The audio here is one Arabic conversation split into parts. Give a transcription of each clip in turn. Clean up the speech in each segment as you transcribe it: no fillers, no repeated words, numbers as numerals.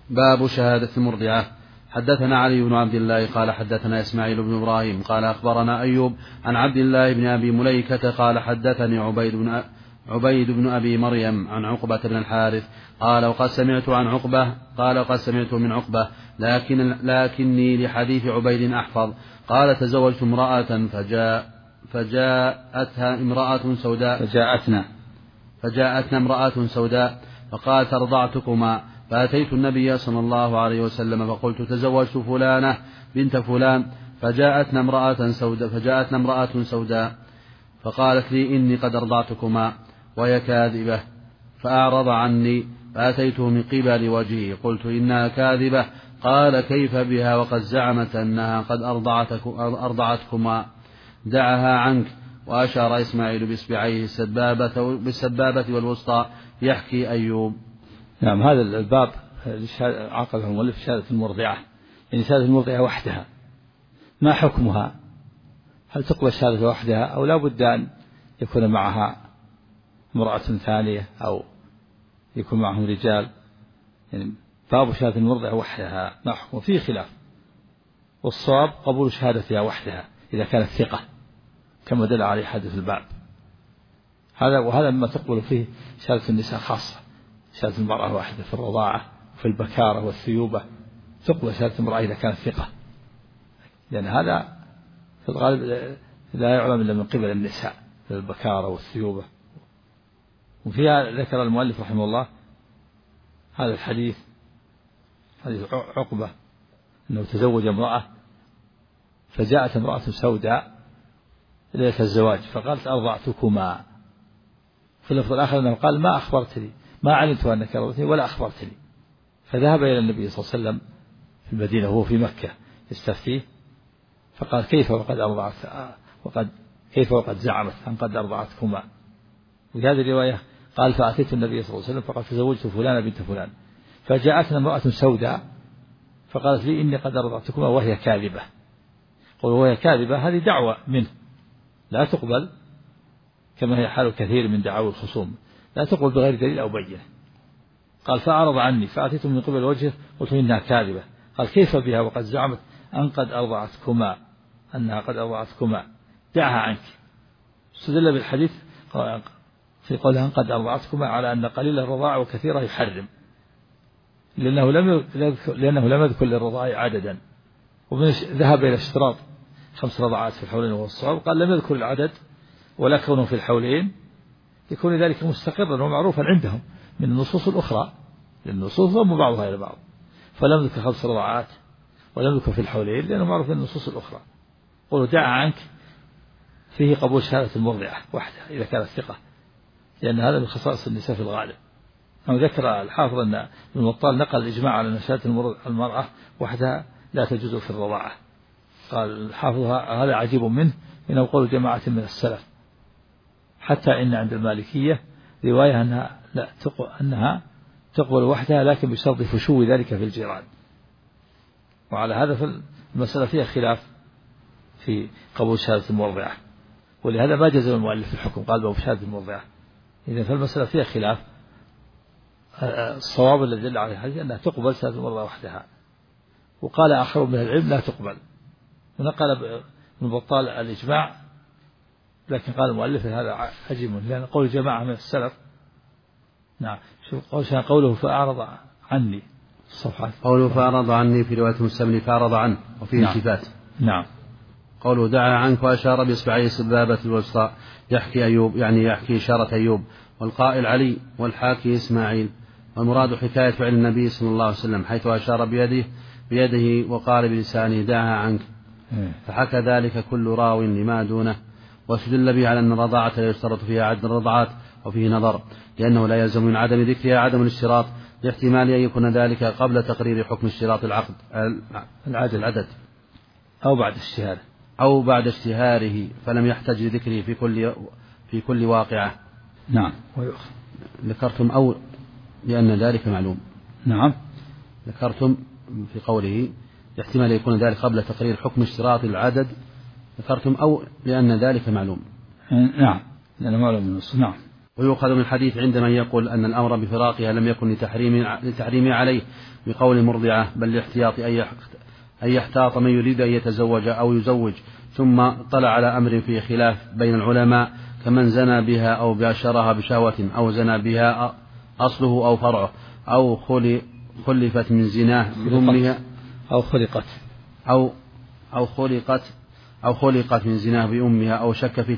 باب شهادة المرضعة. حدثنا علي بن عبد الله قال حدثنا إسماعيل بن إبراهيم قال أخبرنا أيوب عن عبد الله بن أبي مليكة قال حدثني عبيد بن أبي مريم عن عقبة بن الحارث قال وقد سمعت من عقبة لكني لحديث عبيد أحفظ قال تزوجت امرأة فجاءتنا امرأة سوداء فقالت أرضعتكما فأتيت النبي صلى الله عليه وسلم فقلت تزوجت فلانة بنت فلان فجاءتنا امرأة سوداء فقالت لي إني قد أرضعتكما وهي كاذبة فأعرض عني فأتيته من قبل وجهه قلت إنها كاذبة قال كيف بها وقد زعمت أنها قد أرضعتكما دعها عنك. وأشار إسماعيل بإصبعيه بالسبابة والوسطى يحكي أيوب. نعم. هذا الباب عقده المؤلف شهادة المرضعة، يعني شهادة المرضعة وحدها ما حكمها؟ هل تقبل شهادة وحدها أو لا بد أن يكون معها امرأة ثانية أو يكون معهم رجال؟ يعني باب شهادة المرضعة وحدها ما حكمه؟ فيه خلاف، والصواب قبول شهادتها وحدها إذا كانت ثقة كما دل عليه حديث الباب. وهذا مما تقبل فيه شهادة النساء خاصة، شهادة المرأة واحدة في الرضاعة وفي البكارة والثيوبة تقبل شهادة المرأة إذا كانت ثقة، لأن هذا في الغالب لا يعلم إلا من قبل النساء في البكارة والثيوبة. وفيها ذكر المؤلف رحمه الله هذا الحديث، حديث عقبة أنه تزوج امرأة فجاءت امرأة سوداء ليلة الزواج فقالت أرضعتكما. في اللفظ الآخر أنه قال ما أخبرتني، ما علمت أنك أرضعتني ولا أخبرتني. فذهب إلى النبي صلى الله عليه وسلم في المدينة وهو في مكة يستفتيه فقال كيف وقد زعمت أن قد أرضعتكما. وفي هذه الرواية قال فأتيت النبي صلى الله عليه وسلم فقال تزوجت فلانة بنت فلان فجاءتنا امرأة سوداء فقالت لي إني قد أرضعتكما وهي كاذبة. وهي كاذبة هذه دعوة منه لا تقبل، كما هي حال كثير من دعاوى الخصوم لا تقبل بغير دليل أو بينة. قال فأعرض عني فأتيت من قبل وجهه قلت إنها كاذبة. قال كيف بها وقد زعمت أنها قد أرضعتكما دعها عنك. استدل بالحديث في قولها أن قد أرضعتكما على أن قليل الرضاع وكثيره يحرم، لأنه لم يذكر للرضاع عددا، وذهب إلى اشتراط 5 رضعات في الحولين وهو الصواب. قال لم يذكر العدد ولا كونه في الحولين يكون ذلك مستقرا ومعروفا عندهم من النصوص الأخرى، لأن النصوص ضم بعضها إلى بعض، فلم يذكر 5 رضعات ولم يذكر في الحولين لأنه معروف من النصوص الأخرى. قولوا دع عنك فيه قبول شهادة المرضعة وحدها إذا كانت ثقة، لأن هذا من خصائص النساء في الغالب. ذكر الحافظ أن ابن بطال نقل الإجماع على أن شهادة المرأة وحدها لا تجوز في الرضاعة. قال الحافظ هذا عجيب منه إنه قول جماعة من السلف، حتى إن عند المالكية رواية أنها تقبل وحدها لكن بشرط فشو ذلك في الجيران. وعلى هذا في المسألة فيها خلاف في قبول شهادة المرضعة، ولهذا ما جزم المؤلف في الحكم قال باب شهادة المرضعة. إذا في المسألة فيها خلاف، الصواب الذي دل عليه الحديث أنها تقبل شهادة المرضعة وحدها، وقال آخر من العلم لا تقبل. ونقل ابن بطال الإجماع، لكن قال المؤلف هذا عجيب لأن قول جماعة من السلف. نعم. شوف قوله فأعرض عني الصفحات، قوله فأعرض عني في رواية مسلم فأعرض عنه وفيه التفات. نعم. قوله دعا عنك وأشار بإصبعيه السبابة الوسطى يحكي أيوب، يعني يحكي إشارة أيوب، والقائل علي والحاكي إسماعيل. والمراد حكاية فعل النبي صلى الله عليه وسلم حيث أشار بيده وقال بلسانه دعها عنك، فحكى ذلك كل راو لما دونه. واستدل به على أن الرضاعة لا يشترط فيها عدد الرضعات، وفيه نظر لأنه لا يلزم من عدم ذكرها عدم الاشتراط، لاحتمال أن يكون ذلك قبل تقرير حكم اشتراط العدد أو بعد اشتهاره فلم يحتج لذكره في كل واقعة. نعم. ذكرتم أو لأن ذلك معلوم. نعم. ذكرتم في قوله احتمال يكون ذلك قبل تقرير حكم اشتراط العدد، ذكرتم أو لأن ذلك معلوم. نعم، لأنه معلوم من النص. نعم. ويؤخذ من الحديث عند من يقول أن الأمر بفراقها لم يكن لتحريم عليه بقول مرضعة، بل لاحتياط أن يحتاط من يريد أن يتزوج أو يزوج ثم طلع على أمر فيه خلاف بين العلماء، كمن زنى بها أو باشرها بشهوة أو زنى بها أصله أو فرعه أو خلفت من زناه بأمها أو خلقت من زناه بأمها أو شك في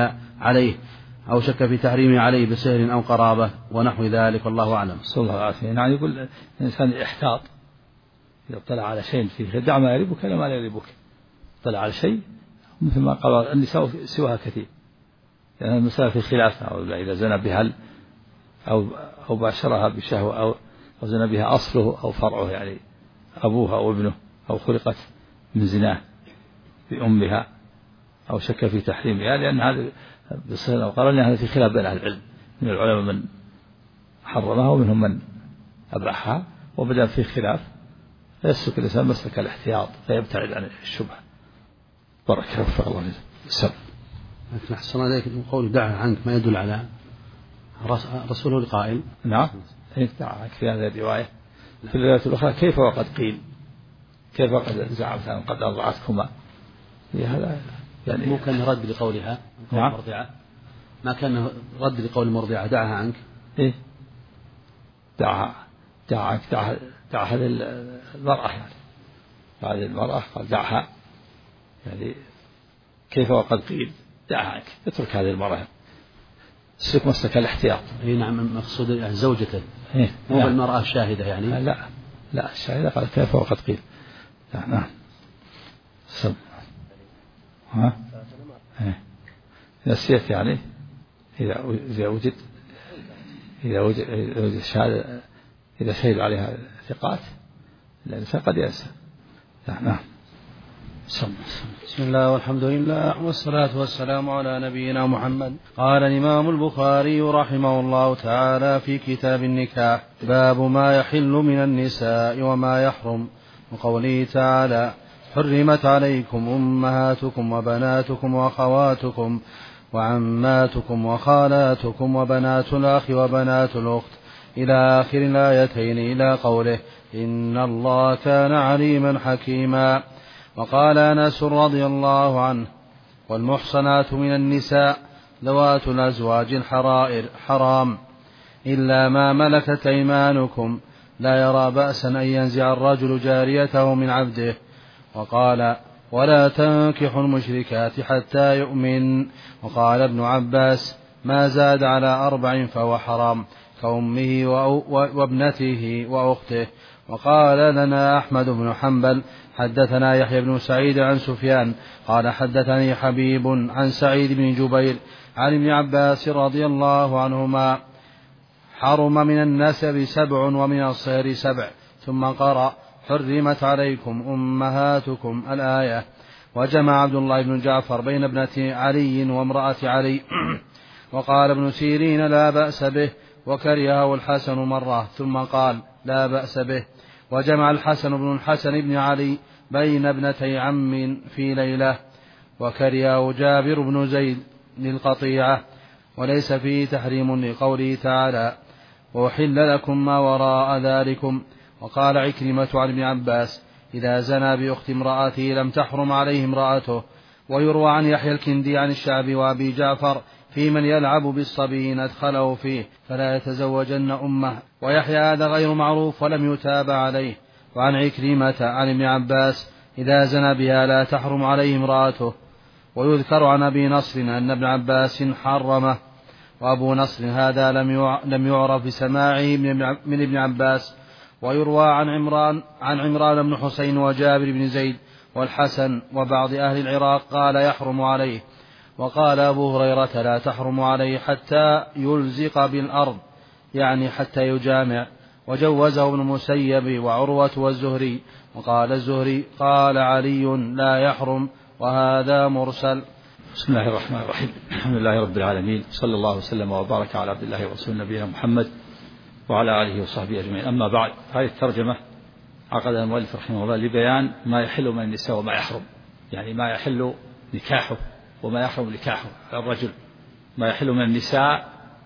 تحريمها عليه بسهر أو قرابة ونحو ذلك، والله أعلم. صلى الله عليه وسلم. يعني يقول الإنسان يحتاط إذا اطلع على شيء فيه، دع ما يريبك لا ما لا يريبك. اطلع على شيء مثل ما قال النساء سواها كثير، لأن يعني المسألة في خلاف، أو إذا زنى بها أو باشرها بشهوة أو زنى بها أصله أو فرعه، يعني أبوها أو ابنه، أو خلقت من زناه بأمها أو شك في تحريمها، لأن هذا بصير أو قال هذا في خلاف بين أهل العلم، من العلماء من حرمها ومنهم من أباحها، وبدأ في خلاف فيسلك الإنسان مسلك الاحتياط فيبتعد عن الشبهة. بارك الله فيك. الله يسلمك. لكن أحسن عليك قول دعها عنك ما يدل على رسوله القائل. نعم دعها عنك في هذه الرواية. في الرواية الأخرى كيف وقد قيل، كيف وقد زعمت أن قد أرضعتكما، هذا يعني مو كان رد لقولها مرضعة، ما كان رد لقول المرضعة دعها عنك. إيه دعها عنك، دعها هذه المرأة، يعني هذه المرأة قال دعها، يعني كيف وقد قيل دعها عنك، اترك هذه المرأة، اسلك مسلك الاحتياط. اي نعم، مقصود يعني زوجته مو بالمرأة الشاهدة يعني. لا الشاهدة قال كيف وقد قيل. نعم سم نسيت، يعني إذا وجد شهادة، إذا شهد عليها ثقات الإنسان قد ينسى. نعم. بسم الله والحمد لله والصلاة والسلام على نبينا محمد. قال الإمام البخاري رحمه الله تعالى في كتاب النكاح: باب ما يحل من النساء وما يحرم، وقوله تعالى: حرمت عليكم أمهاتكم وبناتكم وأخواتكم وعماتكم وخالاتكم وبنات الأخ وبنات الأخت إلى آخر الآيتين، إلى قوله: إن الله كان عليما حكيما. وقال أنس رضي الله عنه: والمحصنات من النساء ذوات الأزواج الحرائر حرام إلا ما ملكت أيمانكم، لا يرى بأسا أن ينزع الرجل جاريته من عبده. وقال: ولا تنكحوا المشركات حتى يؤمن. وقال ابن عباس: ما زاد على 4 فهو حرام، كأمه وابنته وأخته. وقال لنا أحمد بن حنبل: حدثنا يحيى بن سعيد عن سفيان قال حدثني حبيب عن سعيد بن جبير عن ابن عباس رضي الله عنهما: حرم من النسب 7 ومن الصهر 7، ثم قرأ: حرمت عليكم أمهاتكم الآية. وجمع عبد الله بن جعفر بين ابنة علي وامرأة علي. وقال ابن سيرين: لا بأس به، وكرهه الحسن مرة ثم قال: لا بأس به. وجمع الحسن بن الحسن بن علي بين ابنتي عم في ليلة، وكرهه جابر بن زيد للقطيعة، وليس فيه تحريم لقوله تعالى: وأحل لكم ما وراء ذلكم. وقال عكرمة عن ابن عباس: إذا زنى بأخت امرأته لم تحرم عليه امرأته. ويروى عن يحيى الكندي عن الشعبي وأبي جعفر في من يلعب بالصبي أدخله فيه فلا يتزوجن أمه. ويحيى هذا غير معروف ولم يتابع عليه. وعن عكرمة عن ابن عباس: إذا زنى بها لا تحرم عليه امرأته. ويذكر عن أبي نصر أن ابن عباس حرمه. وأبو نصر هذا لم يعرف بسماعه من ابن عباس. ويروى عن عمران بن حسين وجابر بن زيد والحسن وبعض أهل العراق قال يحرم عليه. وقال أبو هريرة: لا تحرم عليه حتى يلزق بالأرض، يعني حتى يجامع. وجوزه ابن المسيب وعروة والزهري. وقال الزهري: قال علي: لا يحرم، وهذا مرسل. بسم الله الرحمن الرحيم. الحمد لله رب العالمين، صلى الله وسلم وبارك على عبد الله ورسول نبينا محمد وعلى آله وصحبه أجمعين. أما بعد، هذه الترجمة عقدها المؤلف رحمه الله لبيان ما يحل من النساء وما يحرم، يعني ما يحل نكاحه وما يحرم نكاحه الرجل. ما يحل من النساء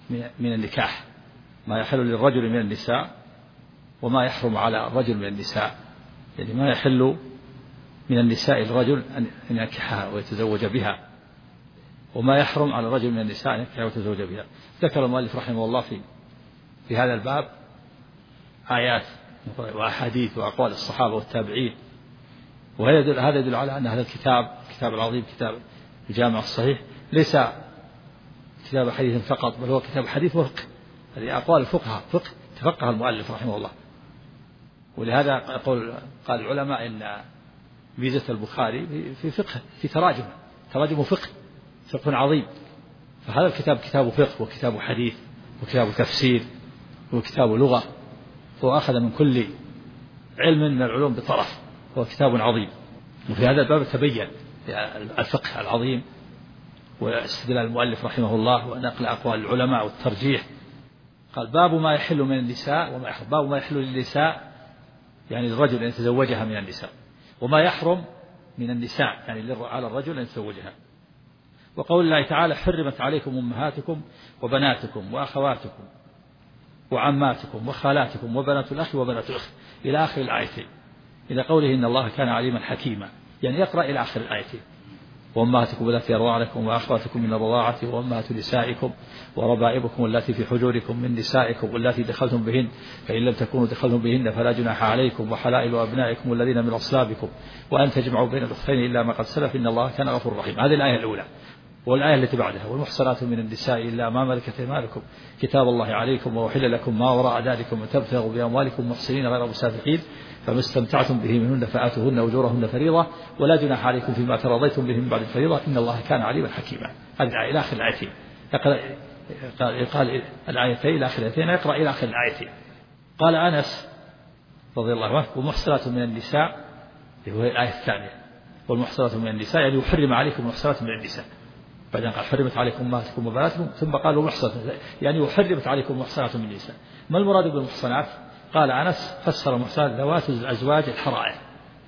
من النكاح، ما يحل للرجل من النساء وما يحرم على الرجل من النساء، يعني ما يحل من النساء الرجل أن ينكحها ويتزوج بها، وما يحرم على الرجل من النساء أن ينكحها ويتزوج بها. ذكر المؤلف رحمه الله في هذا الباب آيات وأحاديث وأقوال الصحابة والتابعين، وهذا يدل على أن هذا الكتاب العظيم، كتاب الجامع الصحيح، ليس كتاب حديث فقط، بل هو كتاب حديث وفقه، هذه أقوال الفقهاء، تفقه المؤلف رحمه الله. ولهذا قال العلماء إن ميزة البخاري في فقه، في تراجم فقه عظيم. فهذا الكتاب كتاب فقه وكتاب حديث وكتاب تفسير وكتاب لغة، هو أخذ من كل علم من العلوم بطرف، هو كتاب عظيم. وفي هذا الباب تبين الفقه العظيم واستدلال المؤلف رحمه الله ونقل أقوال العلماء والترجيح. قال باب ما يحل من النساء وما يحرم، باب ما يحل للنساء يعني الرجل أن يتزوجها من النساء، وما يحرم من النساء يعني على الرجل أن يتزوجها. وقول الله تعالى حرمت عليكم أمهاتكم وبناتكم وأخواتكم وعماتكم وخالاتكم وبنات الأخ وبنات الأخت إلى آخر الآيتين، إلى قوله إن الله كان عليما حكيما، يعني يقرأ إلى آخر الآيتين. وأمهاتكم التي أرضعنكم وأخواتكم من الرضاعة وأمهات نسائكم وربائبكم التي في حجوركم من نسائكم التي دخلتم بهن، فإن لم تكونوا دخلتم بهن فلا جناح عليكم، وحلائل أبنائكم الذين من أصلابكم، وأن تجمعوا بين الأختين إلا ما قد سلف إن الله كان غفورا رحيما. هذه الآية الأولى. والآية التي بعدها والمحصنات من النساء إلا ما ملكت أيمانكم كتاب الله عليكم وأحل لكم ما وراء ذلكم أن تبتغوا بأموالكم محصنين غير مسافحين، فما استمتعتم به منهن فآتوهن أجورهن فريضة ولا جناح عليكم فيما تراضيتم به من بعد الفريضة إن الله كان عليما حكيما. هذه الآية إلى آخر الآيتين. قال الآيتين إلى آخر الآيتين، يقرأ إلى آخر الآيتين. قال أنس رضي الله عنه ومحصنات من النساء، وهي الآية الثانية، والمحصنات من النساء يعني يحرم عليكم المحصنات من النساء، بعدين قال حرمت عليكم أمهاتكم وبناتكم، ثم قالوا محصنات يعني وحرمت عليكم محصنات من النساء. ما المراد بالمحصنات؟ قال أنس فسر المحصنات ذوات الأزواج الحرائر،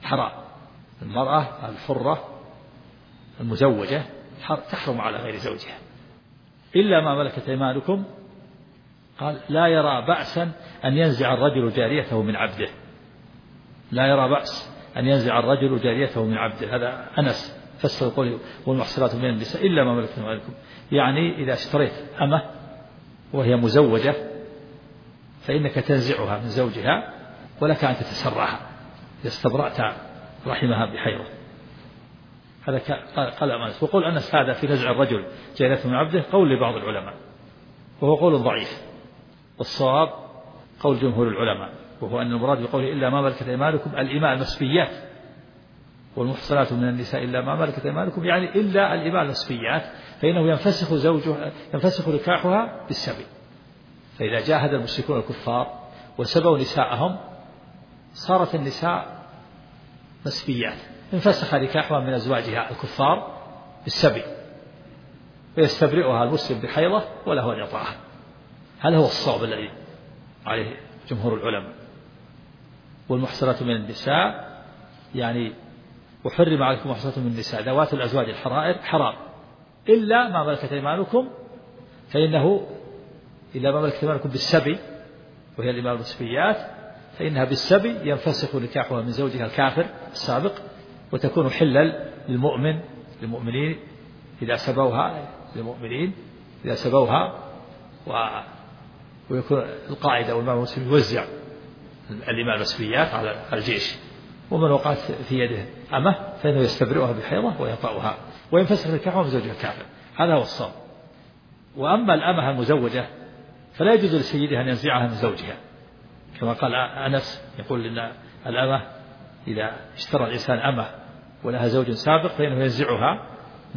المرأة الحرة المزوجة تحرم على غير زوجها إلا ما ملكت أيمانكم. قال لا يرى بأسا أن ينزع الرجل جاريته من عبده، لا يرى بأس أن ينزع الرجل جاريته من عبده. هذا أنس فسر قوله والمحصنات من النساء إلا ما ملكت أيمانكم، يعني إذا اشتريت أمة وهي مزوجة فإنك تنزعها من زوجها ولك أن تتسرعها إذا استبرأت رحمها بحيضة. هذا قال أنس. وقول أنس هذا في نزع الرجل جاريته من عبده قول لبعض العلماء، وهو قول ضعيف، والصواب قول جمهور العلماء، وهو أن المراد بقوله إلا ما ملكت أيمانكم الإماء المسبيات، والمحصنات من النساء إلا ما ملكت أيمانكم يعني إلا الإماء المسبيات، فإنه ينفسخ نكاحها بالسبي. فإذا جاهد المشركون الكفار وسبوا نساءهم صارت النساء مسبيات، انفسخ نكاحها من أزواجها الكفار بالسبي، ويستبرئها المسلم بحيضة وله أن يطأها. هذا هو الصواب الذي عليه جمهور العلماء. والمحصنات من النساء يعني وحرم عليكم محصنات من النساء ذوات الأزواج الحرائر حرام إلا ما ملكت أيمانكم، فإنه إلا ما ملكت أيمانكم بالسبي وهي الإماء المسبيات، فإنها بالسبي ينفسخ نكاحها من زوجها الكافر السابق، وتكون حلا للمؤمنين إذا سبوها، للمؤمنين إذا سبوها، ويكون القاعدة والإمام المسلم يوزع الإماء المسبيات على الجيش، ومن وقعت في يده أمه فإنه يستبرئها بحيضة ويطأها وينفسخ نكاحها من زوجها الكافر. هذا هو الصواب. وأما الأمة المزوجة فلا يجوز لسيدها أن ينزعها من زوجها، كما قال أنس يقول إن الأمة إذا اشترى الإنسان أمة ولها زوج سابق فإنه ينزعها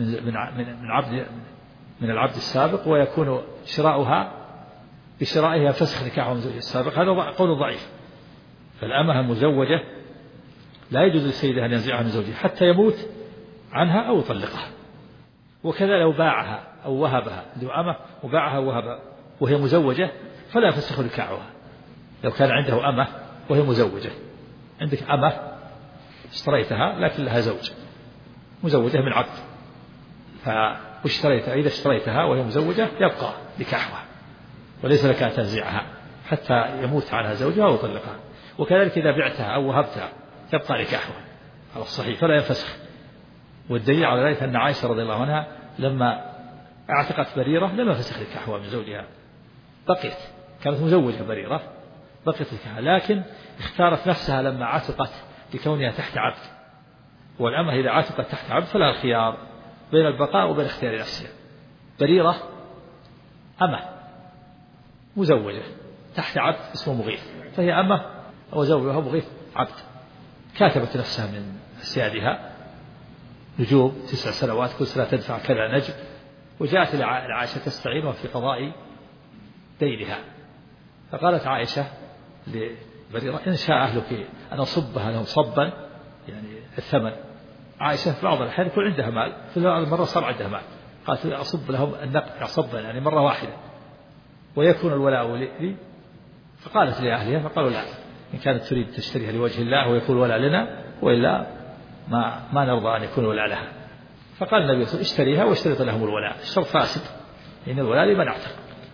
من العبد السابق، ويكون شراؤها بشرائها فسخ نكاحها من زوجها السابق. هذا قول ضعيف. فالأمة المزوجة لا يجوز لسيدها أن ينزعها من زوجها حتى يموت عنها أو يطلقها. وكذا لو باعها أو وهبها، عنده أمة وباعها ووهبها وهي مزوجة فلا يفسخ نكاحها. لو كان عنده أمة وهي مزوجة، عندك أمة اشتريتها لكن لها زوج، مزوجة من عبد، واشتريتها، إذا اشتريتها وهي مزوجة يبقى نكاحها وليس لك أن تنزعها حتى يموت عنها زوجها ويطلقها. وكذلك إذا بعتها أو وهبتها يبقى نكاحها على الصحيح فلا ينفسخ. والدليل على ذلك أن عائشة رضي الله عنها لما اعتقت بريرة لم ينفسخ نكاحها من زوجها، بقيت، كانت مزوجة بريرة بقيت نكاحها، لكن اختارت نفسها لما عتقت لكونها تحت عبد. والأمة إذا عتقت تحت عبد فلها الخيار بين البقاء وبين اختيار نفسها. بريرة أمة مزوجة تحت عبد اسمه مغيث، فهي أمة وزوجها مغيث عبد، كاتبت نفسها من أسيادها نجوم 9 سنوات كل سنة تدفع كذا نجم، وجاءت إلى عائشة تستعينها في قضاء دينها. فقالت عائشة لبريرة إن شاء أهلك أن أصبها لهم صبا، يعني الثمن. عائشة في بعض الأحيان يكون عندها مال، في بعض المرة صار عندها مال، قالت أصب لهم النقد صبا يعني مرة واحدة ويكون الولاء لي. فقالت لأهلها فقالوا لا، إن كانت تريد تشتريها لوجه الله ويكون الولاء لنا، وإلا ما نرضى أن يكون الولاء لها. فقال النبي صلى الله عليه وسلم اشتريها واشترط لهم الولاء، الشرط فاسد إن الولاء لمن اعتق.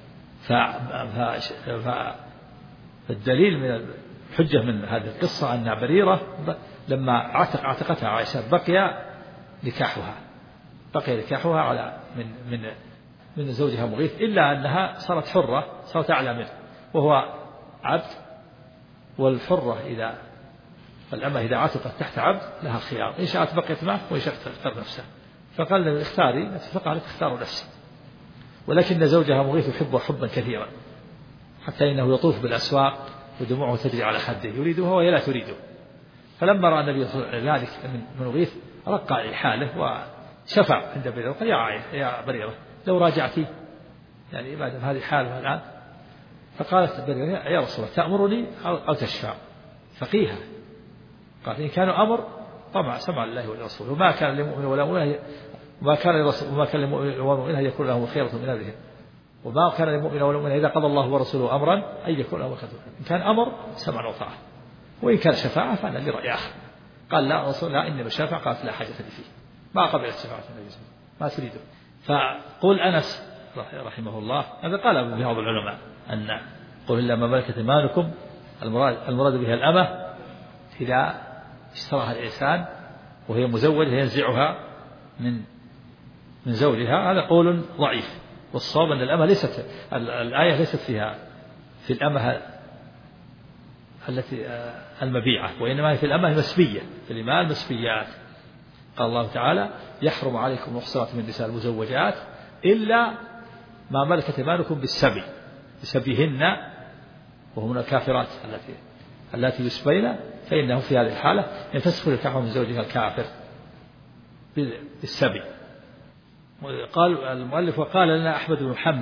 فالدليل من الحجة من هذه القصة أن بريرة لما اعتقتها عائشة بقي نكاحها على من زوجها مغيث، إلا أنها صارت حرة، صارت أعلى منه وهو عبد. والحرة الأمة إذا عتقت تحت عبد لها خيار، إن شاءت بقيت معه وإن شاءت تختار نفسها. فقال له اختاري، فقالت اختار نفسي. ولكن زوجها مغيث يحبها حبا كثيرا حتى إنه يطوف بالأسواق ودموعه تجري على خده، يريدها وهي لا تريده. فلما رأى النبي ذلك من مغيث رقى حاله وشفع عند بريرة وقال يا بريرة لو راجعتي، يعني بعد هذه حالها الآن. فقالت بريرة يا رسول الله تأمرني أو تشفع؟ فقيها قال إن كان أمر طبعا سمع الله ورسوله، وما كان لمؤمن ولا مؤمن وما كان لمؤمن ولا مؤمن أن يكون له خيرة من أمرهم، وما كان لمؤمن ولا مؤمن إذا قضى الله ورسوله أمرا أن يكون له خيرة. إن كان أمر سمع وطاعة، وإن كان شفاعة فأنا لرأي آخر. قال لا رسول الله إنما الشفاعة، قالت لا حاجة لي فيه، ما قبل الشفاعة النبي صلى الله عليه وسلم، ما تريده. فقول أنس رحمه الله هذا قال بعض العلماء أن قل إلا ما ملكت أيمانكم المراد بها الأمة إذا اشتراها الإنسان وهي مزوجة ينزعها من زوجها، هذا قول ضعيف. والصواب أن الأمة الآية ليست فيها في الأمة التي المبيعة، وإنما هي في الأمة المسبية، في الإماء المسبيات. قال الله تعالى يحرم عليكم المحصنات من النساء المزوجات إلا ما ملكت أيمانكم بالسبي، بسبيهن وهن الكافرات التي يسبين، فإنه في هذه الحالة ينفسخ نكاحه من زوجها الكافر بالسبي. قال المؤلف وقال لنا أحمد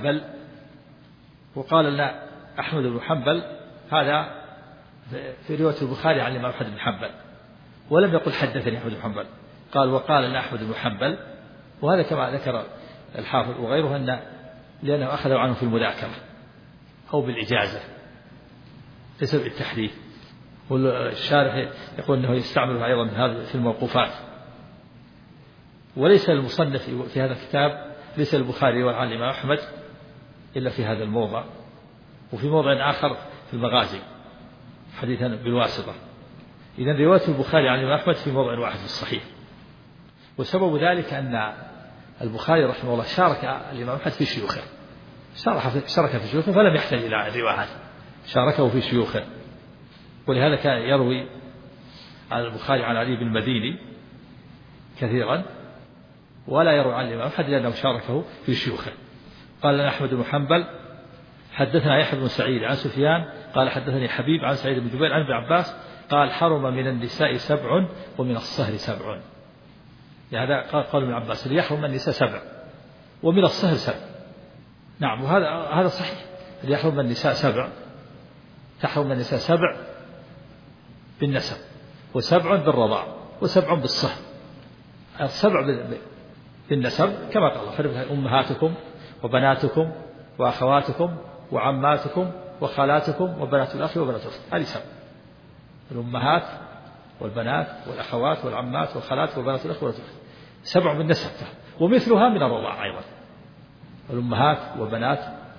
بن حنبل هذا في رواية البخاري عن الإمام أحمد بن حنبل، ولم يقل حدثني أحمد بن حنبل، قال وقال لنا أحمد بن حنبل. وهذا كما ذكر الحافظ وغيره لأنه أخذ عنه في المذاكرة أو بالإجازة ليس بالتحديث. والشارح يقول أنه يستعمل أيضا هذا في الموقوفات. وليس المصنف في هذا الكتاب ليس البخاري عن الإمام أحمد إلا في هذا الموضع، وفي موضع آخر في المغازي حديثا بالواسطة. إذن رواية البخاري عن الإمام أحمد في موضع واحد في الصحيح. وسبب ذلك أن البخاري رحمه الله شارك الإمام أحمد في شيوخه، شارك في شيوخه فلم يحتاج إلى الروايات، شاركه في شيوخه. ولهذا كان يروي عن البخاري عن علي بن المديني كثيرا، ولا يروي عن الإمام أحمد لأنه شاركه في شيوخه. قال لنا أحمد بن حنبل حدثنا يحيى بن سعيد عن سفيان قال حدثني حبيب عن سعيد بن جبير عن ابن عباس قال حرم من النساء 7 ومن الصهر 7. يعني هذا قال ابن عباس يحرم من النساء 7 ومن الصهر 7. نعم، وهذا صحيح، يحرم من النساء 7، تحرم من النساء 7 بالنسب، و7 بالرضاع، و7 بالصهر. 7 بالنسب كما قال الله حرم أمهاتكم وبناتكم وأخواتكم وعماتكم وخالاتكم وبنات الأخ وبنات الأخت، هذه 7. الأمهات والبنات والأخوات والعمات والخالات وبنات الأخ وبنات الأخت 7 بالنسب، ومثلها من الرضاع أيضا، الأمهات وبنات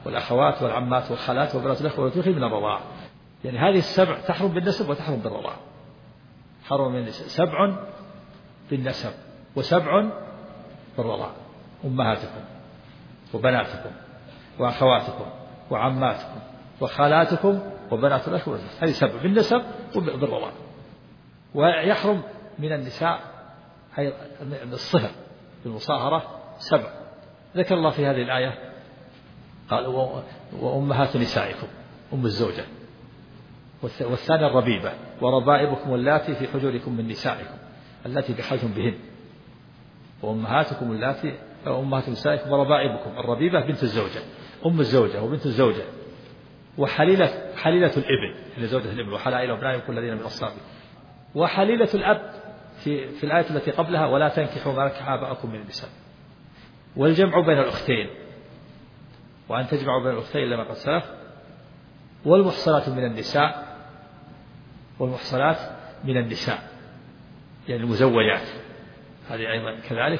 والأخوات والعمات والخالات وبنات الأخ وبنات الأخ من الرضاعة. يعني هذه السبع تحرم بالنسب وتحرم بالرضاعة. حرم من 7 بالنسب و7 بالرضاعة: أمهاتكم وبناتكم وأخواتكم وعماتكم وخالاتكم وبنات الأخ والأخوات. هذه 7 بالنسب وبالرضاعة. ويحرم من النساء الصهر بالمصاهرة 7. ذكر الله في هذه الآية قال: وأمهات نسائكم، أم الزوجة. والثاني الربيبة: وربائبكم اللاتي في حجوركم من نسائكم التي دخلتم بهن. وأمهاتكم اللاتي أمهات نسائكم وربائبكم. الربيبة بنت الزوجة، أم الزوجة وبنت الزوجة، وحليلة الابن اللي زوجة الابن، وحلائل أبنائكم الذين من أصلابكم. وحليلة الأب في الآية التي قبلها: ولا تنكحوا ما نكح آباءكم من النساء. والجمع بين الأختين، وأن تجمعوا بين الأختين إلا ما قد سلف. والمحصنات من النساء، والمحصنات من النساء يعني المزوجات، هذه أيضا كذلك.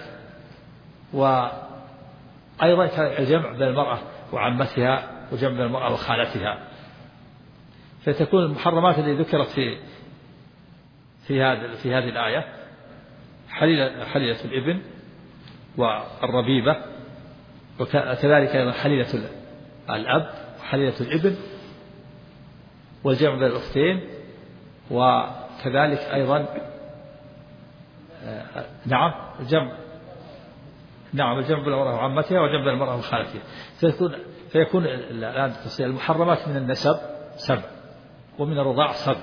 وأيضا الجمع بين المرأة وعمتها، وجمع بين المرأة وخالتها. فتكون المحرمات التي ذكرت في هذه الآية حليلة الابن والربيبة، وكذلك أيضا حليلة الأب وحليلة الابن، والجمع بين الأختين، وكذلك أيضا الجمع بين المرأة وعمتها، والجمع بين المرأة وخالتها. فيكون الآن المحرمات من النسب 7، ومن الرضاع 7،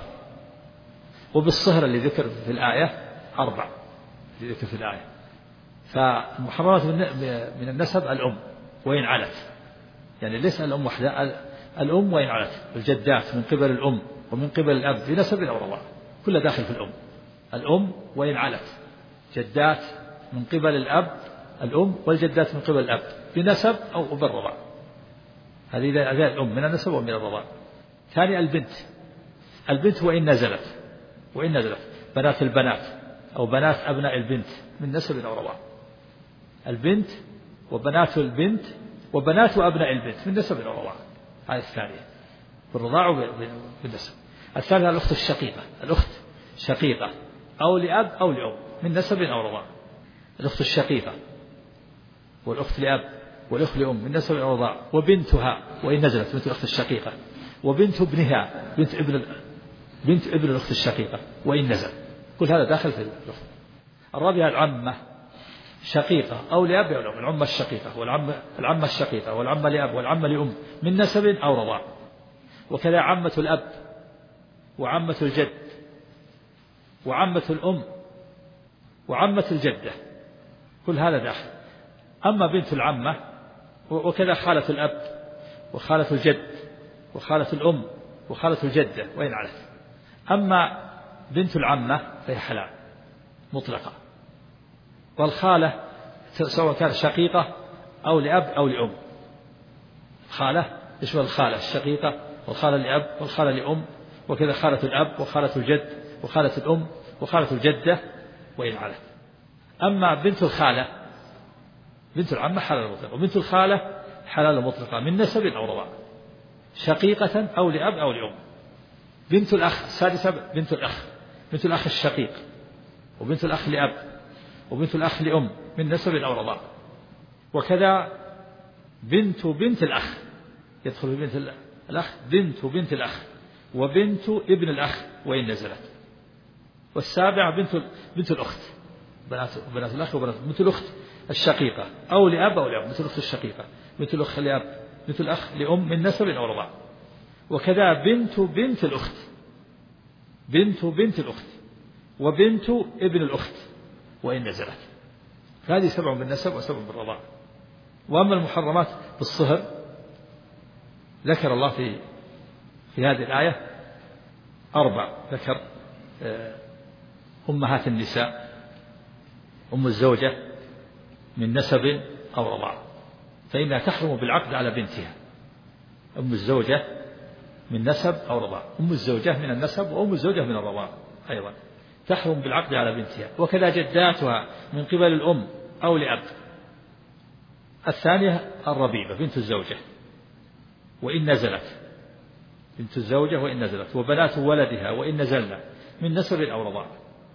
وبالصهر اللي ذكر في الآية 4 اللي ذكر في الآية. فالمحرمات من النسب الأم وإن علت، يعني ليس الأم وحدها، الأم وإن علت، الجدات من قبل الأم ومن قبل الأب بنسب أو رضاع، كل داخل في الأم وإن علت، جدات من قبل الأم والجدات من قبل الأب بنسب أو بالرضاع. هذه الأم من النسب ومن الرضاع. ثاني البنت وإن نزلت بنات البنات أو بنات أبناء البنت من نسب أو رضاع. البنت وبنات البنت وبنات أبناء البنت من نسب أو رضاع. هذه الثانية بالرضاع وبالنسب. الثالثة الأخت الشقيقة، الأخت شقيقة أو لأب أو لأم من نسب أو رضاع. الأخت الشقيقة والأخت لأب والأخت لأم من نسب أو رضاع. وبنتها وإن نزلت، بنت الأخت الشقيقة، وبنت ابنها، بنت ابن الأخت الشقيقة وإن نزل، كل هذا داخل في الأخت. الرابعة العمة شقيقة أو لأب أو لأم، العمة الشقيقة والعمة الشقيقة والعمة لأب والعمة لأم من نسب أو رضاع. وكذا عمة الأب وعمة الجد وعمة الأم وعمة الجدة، كل هذا داخل. أما بنت العمة وكذا خالة الأب وخالة الجد وخالة الأم وخالة الجدة وإن علت. أما بنت العمة فهي حلال مطلقة. والخالة سواء كانت شقيقة أو لأب أو لأم، خالة يشمل الخالة الشقيقة والخالة لأب والخالة لأم، وكذا خالة الأب وخالة الجد وخالة الأم وخالة الجدة وإن علت. أما بنت الخالة، بنت العمة حلال مطلقة، وبنت الخالة حلال مطلقة من نسب أو رضاع، شقيقة أو لأب أو لأم. بنت الأخ السادسة بنت الأخ الشقيق، وبنت الأخ لأب، وبنت الأخ لأم من نسب أو رضاع. وكذا بنت الأخ يدخل في بنت الأخ، بنت الأخ وبنت ابن الأخ وإن نزلت. والسابعة بنت الأخت، بنات الأخ وبنات بنت الأخت الشقيقة أو لأب أو لأم، بنت الأخت الشقيقة، بنت الأخ لأب، بنت الأخ لأم من نسب أو رضاع. وكذا بنت الأخت، بنت الأخت وبنت ابن الأخت وإن نزلت. هذه 7 بالنسب و7 بالرضاع. وأما المحرمات بالصهر ذكر الله في هذه الآية 4. ذكر أمهات النساء، أم الزوجة من نسب أو رضاع، فإنها تحرم بالعقد على بنتها. أم الزوجة من نسب أو رضاع، أم الزوجة من النسب وأم الزوجة من الرضاع أيضا تحرم بالعقد على بنتها. وكذا جداتها من قبل الأم أو لأب. الثانية الربيبة بنت الزوجة وإن نزلت، بنت الزوجة وإن نزلت، وبنات ولدها وإن نزلنا من نسب أو رضاع،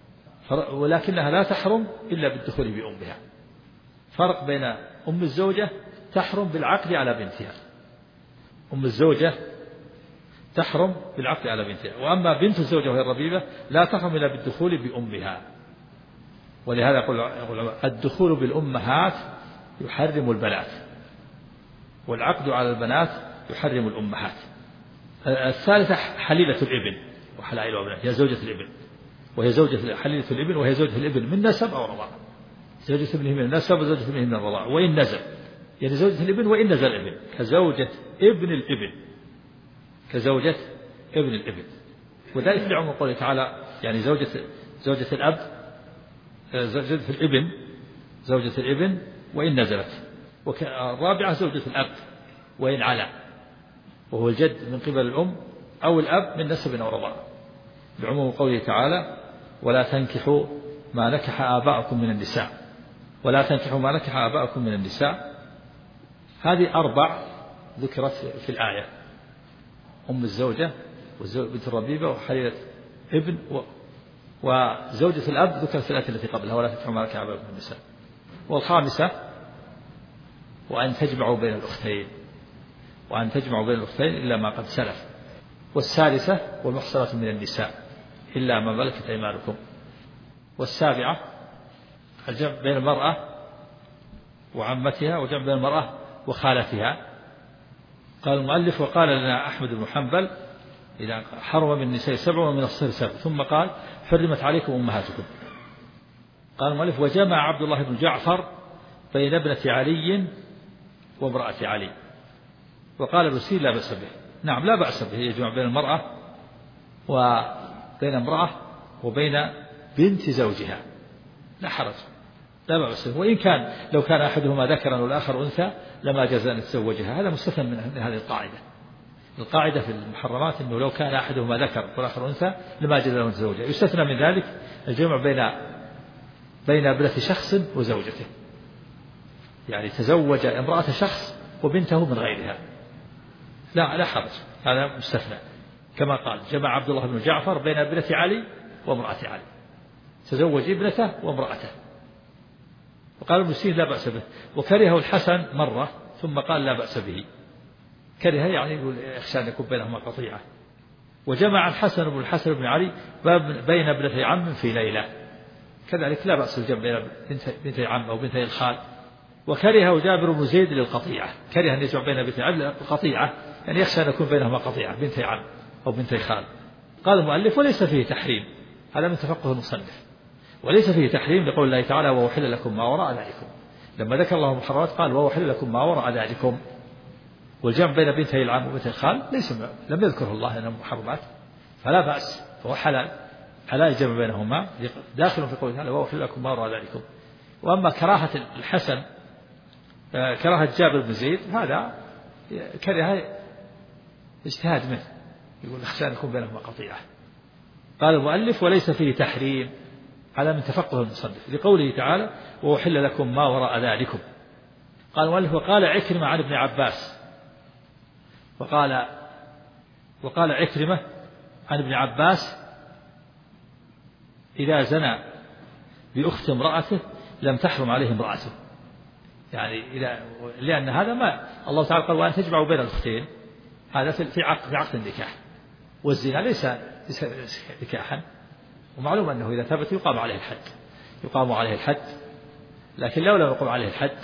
ولكنها لا تحرم إلا بالدخول بأمها. فرق بين أم الزوجة تحرم بالعقد على بنتها، أم الزوجة تحرم بالعقد على بنتها، وأما بنت الزوجة وهي الربيبة لا تحرم إلا بالدخول بأمها. ولهذا يقول الدخول بالأمهات يحرم البنات، والعقد على البنات يحرم الأمهات. الثالثة حليلة الابن وحلائل البنات، هي زوجة الابن، وهي زوجة حليلة الابن وهي زوجة الابن من نسب أو رضاع، زوجة ابنه من النسب وزوجة ابنه من الرضاع وإن نزل، يعني زوجة الابن وإن نزل الابن، كزوجة ابن الابن، كزوجة ابن الابن. وذلك لعموم قوله تعالى يعني زوجة الأب، زوجة الابن، زوجة الابن وإن نزلت. والرابعة زوجة الأب وإن علا، وهو الجد من قبل الأم أو الأب من نسب أو رضاع، بعموم قوله تعالى ولا تنكحوا ما نكح آباؤكم من النساء، ولا تنكحوا ما نكح آباؤكم من النساء. هذه 4 ذكرت في الآية: أم الزوجة وبنت الربيبة وحليلة ابن وزوجة الأب ذكرت في الآية التي قبلها ولا تنكحوا ما نكح آباؤكم من النساء. والخامسة وأن تجمعوا بين الأختين، وأن تجمعوا بين الأختين إلا ما قد سلف. والسادسة والمحصنات من النساء إلا ما ملكت أيمانكم. والسابعة الجمع بين المرأة وعمتها، وجمع بين المرأة وخالتها. قال المؤلف وقال لنا أحمد بن حنبل إذا حرم من النساء 7 ومن الصهر 7، ثم قال حرمت عليكم أمهاتكم. قال المؤلف وجمع عبد الله بن جعفر بين ابنة علي وامرأة علي. وقال ابن سيرين لا بأس به. نعم لا بأس به، يجمع بين المرأة وبين امرأة وبين بنت زوجها لا حرج، لا بأس به. وإن كان لو كان أحدهما ذكرا والآخر أنثى لما جاز أن يتزوجها، هذا مستثنى من هذه القاعدة. القاعدة في المحرمات أنه لو كان أحدهما ذكر والآخر أنثى لما جاز له أن يتزوجها. يستثنى من ذلك الجمع بين ابنة شخص وزوجته، يعني تزوج امرأة شخص وبنته من غيرها لا حرج، هذا مستثنى. كما قال جمع عبد الله بن جعفر بين ابنة علي وامرأة علي، تزوج ابنته وامرأته. وقال ابن سيرين لا بأس به. وكرهه الحسن مرة ثم قال لا بأس به. كره يعني يقول يخشى أن يكون بينهما قطيعة. وجمع الحسن بن علي بين ابنتي عم في ليلة، كذلك لا بأس الجمع بين بنتي عم أو بنتي الخال. وكرهه جابر بن زيد للقطيعة، كره أن يجمع بين بنتي عم القطيعة، يعني يخشى أن يكون بينهما قطيعة بنتي عم أو بنتي خال. قال المؤلف وليس فيه تحريم، هذا من تفقه المصنف، وليس فيه تحريم لقول الله تعالى وأحل لكم ما وراء ذلكم. لما ذكر الله المحرمات قال وأحل لكم ما وراء ذلكم. والجمع بين بنتي العم وبنتي الخال لم يذكره الله أنهم محرمات، فلا بأس، فهو حلال الجمع بينهما داخل في قوله تعالى وأحل لكم ما وراء ذلكم. وأما كراهة الحسن كراهة جابر بن زيد هذا كره اجتهاد منه، يقول أخشى أن يكون بينهما قطيعة. قال المؤلف وليس فيه تحريم، هذا من تفقه المصنف لقوله تعالى وأحل لكم ما وراء ذلكم. قال المؤلف وقال عكرمة عن ابن عباس، وقال عكرمة عن ابن عباس إذا زنى بأخت امرأته لم تحرم عليه امرأته، يعني لأن هذا ما الله تعالى قال وأن تجمعوا بين الأختين، هذا في عقد النكاح، والزنا ليس نكاحا. ومعلوم أنه إذا ثبت يقام عليه الحد، لكن لو لم يقم عليه الحد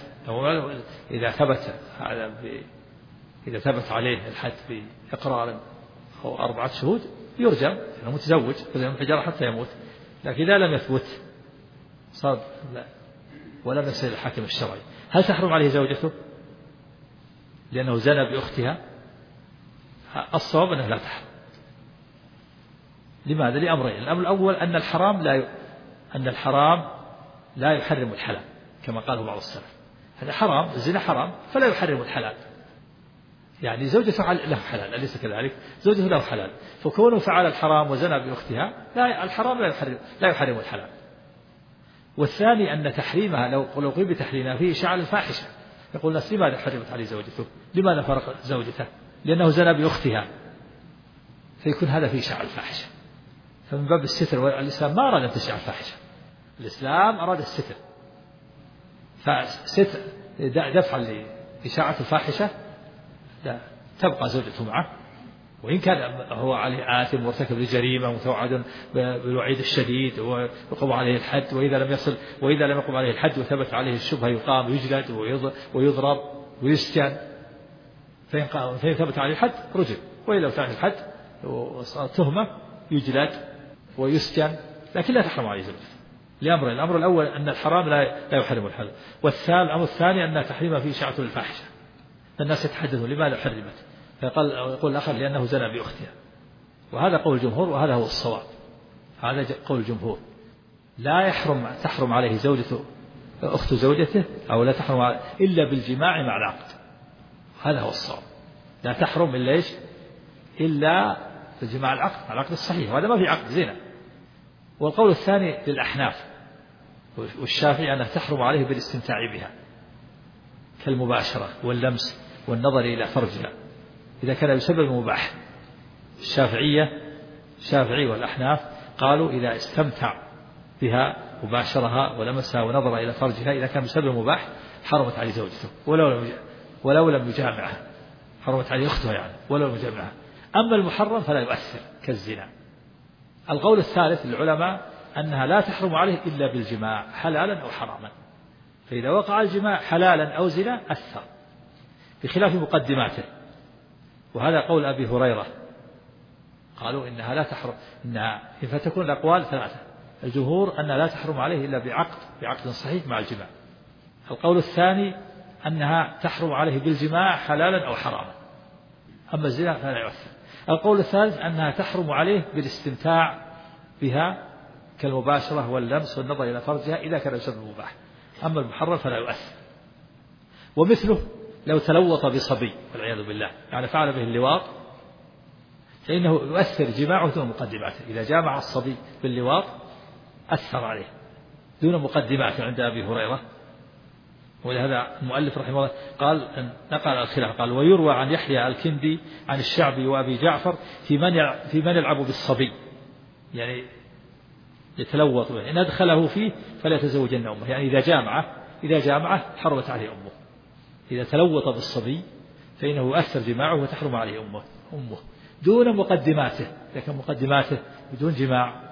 إذا ثبت عليه الحد بإقرار أو 4 شهود يرجم لأنه متزوج فلم حجر حتى يموت. لكن إذا لم يثبت صار لا ولم يصل الحاكم الشرعي. هل تحرم عليه زوجته لأنه زنى بأختها؟ الصواب أنه لا تحرم. لماذا؟ لأمرين: الأمر الأول أن الحرام لا يحرم الحلال كما قاله بعض السلف، هذا حرام، الزنا حرام فلا يحرم الحلال، يعني زوجته له حلال أليس كذلك؟ زوجته له حلال، فكونه فعل الحرام وزنى بأختها الحرام لا يحرم الحلال. والثاني أن تحريمها لو قيل بتحريمها فيه إشاعة الفاحشة، يقول الناس لماذا حرمت عليه زوجته؟ لماذا فرق زوجته؟ لأنه زنى بأختها، فيكون هذا في إشاعة الفاحشة. فمن باب الستر، والإسلام ما أراد أن تشيع الفاحشة، الإسلام أراد الستر، فستر دفعا لإشاعة الفاحشة لا تبقى زوجته معه، وإن كان هو عليه آثم مرتكب لجريمة متوعد بالوعيد الشديد ويقوم عليه الحد، وإذا لم يقم عليه الحد وثبت عليه الشبهة يقام يجلد ويضرب ويسجن، فإن ثبت عليه الحد رجم، وإن لم يثبت الحد تهمة يجلد ويسجن، لكن لا تحرم عليه زوجته لأمرين: الأمر الأول أن الحرام لا يحرم الحلال، الأمر الثاني أن تحريمها فيه إشاعة الفاحشة، الناس يتحدثون لماذا حرمت، يقول الآخر لأنه زنى بأختها. وهذا قول الجمهور، وهذا هو الصواب، هذا قول الجمهور، لا تحرم عليه زوجته أخت زوجته، أو لا تحرم إلا بالجماع مع العقد، هذا هو الصواب، لا تحرم إلا إيش؟ إلا بالجماع العقد، مع العقد الصحيح، وهذا ما في عقد زنا. والقول الثاني للأحناف والشافعي أنها تحرم عليه بالاستمتاع بها كالمباشرة واللمس والنظر إلى فرجها إذا كان بسبب مباح. الشافعي والأحناف قالوا إذا استمتع بها وباشرها ولمسها ونظر إلى فرجها إذا كان بسبب مباح حرمت عليه زوجته ولو لم يجامعها، حرمت عليه أختها يعني ولو لم يجامعها. أما المحرم فلا يؤثر كالزنا. القول الثالث للعلماء أنها لا تحرم عليه إلا بالجماع حلالا أو حراما، فإذا وقع الجماع حلالا أو زنا أثر، بخلاف مقدماته. وهذا قول أبي هريرة، قالوا إنها لا تحرم، فتكون الأقوال ثلاثة: الجمهور أنها لا تحرم عليه إلا بعقد صحيح مع الجماع. القول الثاني أنها تحرم عليه بالجماع حلالا أو حراما، أما الزنا فلا يؤثر. القول الثالث أنها تحرم عليه بالاستمتاع بها كالمباشرة واللمس والنظر إلى فرجها إذا كان بسبب مباح، أما المحرم فلا يؤثر. ومثله لو تلوط بصبي والعياذ بالله، يعني فعل به اللواط، فإنه يؤثر جماعه دون مقدماته. إذا جامع الصبي باللواط أثر عليه دون مقدماته عند أبي هريرة. ولهذا المؤلف رحمه الله قال نقل الخلاف، قال: ويروى عن يحيى الكندي عن الشعبي وأبي جعفر في من يلعب بالصبي، يعني يتلوط به، إن أدخله فيه فلا يتزوجن أمه، يعني إذا جامعه حرمت عليه أمه. إذا تلوط بالصبي فإنه يؤثر جماعه وتحرم عليه أمه دون مقدماته. لكن مقدماته بدون جماع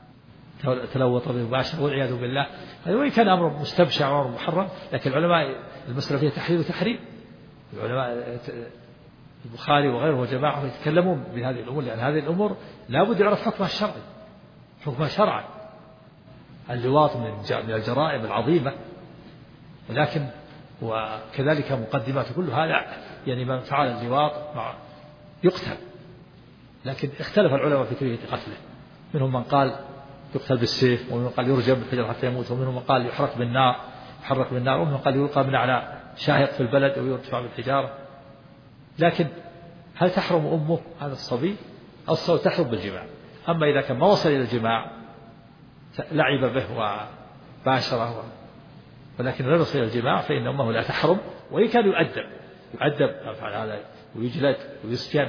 تلوط به مباشرة والعياذ بالله، هذا وإن كان أمر مستبشع وأمر محرم، لكن العلماء المسألة فيها تحرير وتحريم. العلماء البخاري وغيره وجماعة يتكلمون بهذه الأمور، لأن هذه الأمور لا بد يعرف حكمها شرعا. اللواط من الجرائم العظيمة، ولكن وكذلك مقدمات كل هذا، يعني من فعل اللواط يقتل. لكن اختلف العلماء في كيفية قتله، منهم من قال يقتل بالسيف، ومنهم قال يرجم بالحجر حتى يموت، ومنهم من قال يحرق بالنار، ومنهم من قال يلقى من على شاهق في البلد ويرتفع بالحجارة. لكن هل تحرم أمه هذا الصبي؟ الصبي تحرم بالجماع. أما إذا كان ما وصل إلى الجماع لعب به وباشره ولكن لم يصل إلى الجماع فإن أمه لا تحرم، وإن كان يؤدب أفعل هذا ويجلد ويسجن.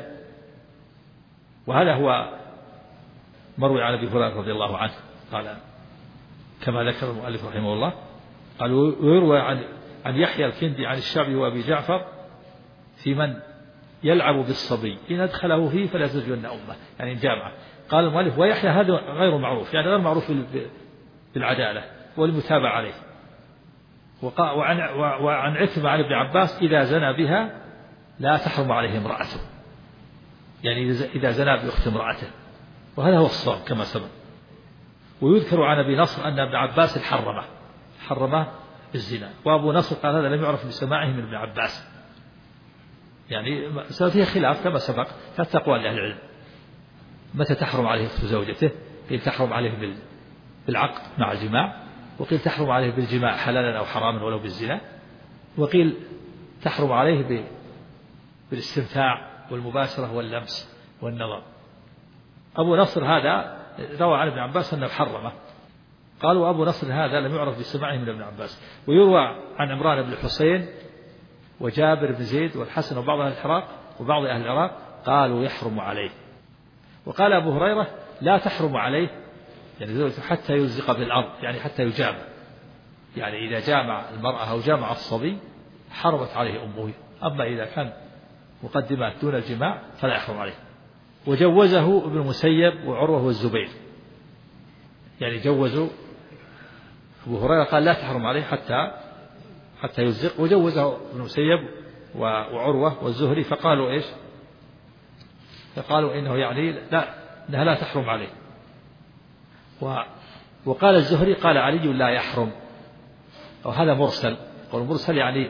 وهذا هو مروي عن أبي هريرة رضي الله عنه قال كما ذكر المؤلف رحمه الله، قال: ويروى عن يحيى الكندي عن الشعبي وأبي جعفر في من يلعب بالصبي إن أدخله فيه فلا تزوجن أمه، يعني الجامعة. قال المؤلف: ويحيى هذا غير معروف، يعني غير معروف بالعدالة والمتابعة عليه. وعن عكرمة عن ابن عباس: إذا زنى بها لا تحرم عليه امرأته، يعني إذا زنى بأخت امرأته، وهذا هو الصواب كما سبق. ويذكر عن أبي نصر أن ابن عباس حرمه بالزنا، وأبو نصر قال هذا لم يعرف بسماعه من ابن عباس، يعني فيها خلاف كما سبق، حتى أقوال أهل العلم متى تحرم عليه أخت زوجته. قيل تحرم عليه بالعقد مع الجماع، وقيل تحرم عليه بالجماع حلالا أو حراما ولو بالزنا، وقيل تحرم عليه بالاستمتاع والمباشرة واللمس والنظر. أبو نصر هذا روى عن ابن عباس أنه حرمه، قالوا أبو نصر هذا لم يعرف بسماعه من ابن عباس. ويروى عن عمران بن الحسين وجابر بن زيد والحسن وبعض أهل العراق وبعض أهل العراق قالوا يحرم عليه. وقال أبو هريرة لا تحرم عليه يعني حتى يلزق بالأرض يعني حتى يجامع، يعني إذا جامع المرأة أو جامع الصبي حرمت عليه أمه، أما إذا كان مقدمات دون الجماع فلا يحرم عليه. وجوزه ابن المسيب وعروة والزبير، يعني جوزوا أبو هريرة قال لا تحرم عليه حتى يلزق، وجوزه ابن المسيب وعروة والزهري فقالوا إيش؟ فقالوا إنه يعني إنها لا تحرم عليه. وقال الزهري قال علي لا يحرم، وهذا مرسل، والمرسل يعني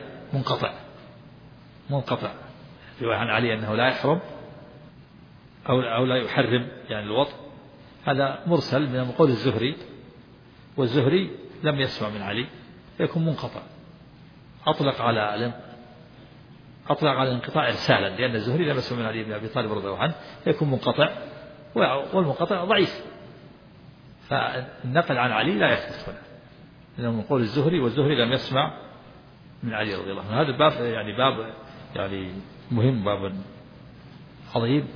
منقطع رواية عن علي أنه لا يحرم أو لا يحرم يعني الوطء، هذا مرسل من قول الزهري، والزهري لم يسمع من علي فيكون منقطع. أطلق على الانقطاع إرسالا، لأن الزهري لم يسمع من علي بن أبي طالب رضي الله عنه فيكون منقطع، والمنقطع ضعيف، فالنقل عن علي لا يثبت هنا لأنه من قول الزهري، والزهري لم يسمع من علي رضي الله عنه. هذا باب يعني مهم، باب عظيم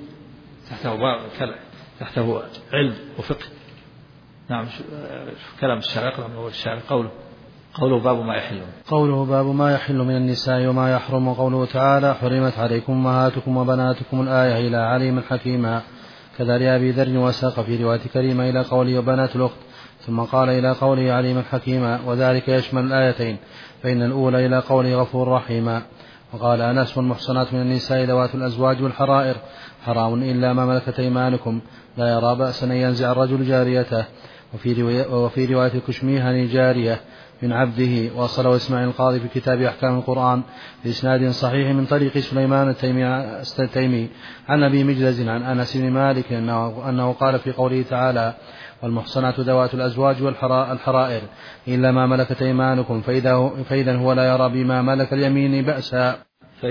تحته علم وفقه. نعم. كلام الشاعر قوله باب ما يحل من النساء وما يحرم. قوله تعالى حرمت عليكم أمهاتكم وبناتكم الآية إلى عليما حكيما. كذا لأبي ذر وساق في رواية كريمة إلى قوله وبنات الأخت، ثم قال إلى قوله عليما حكيما، وذلك يشمل الآيتين، فإن الأولى إلى قوله غفور رحيما. وقال أنس والمحصنات من النساء ذوات الأزواج والحرائر حرام إلا ما ملكت أيمانكم، لا يرى بأسا أن ينزع الرجل جاريته. وفي رواية الكشميهني جارية من عبده. وصله إسماعيل القاضي في كتاب أحكام القرآن بإسناد صحيح من طريق سليمان التيمي عن أبي مجلز عن أنس بن مالك أنه قال في قوله تعالى والمحصنات ذوات الأزواج والحرائر إلا ما ملكت أيمانكم، فإذا هو لا يرى بما ملك اليمين بأسا.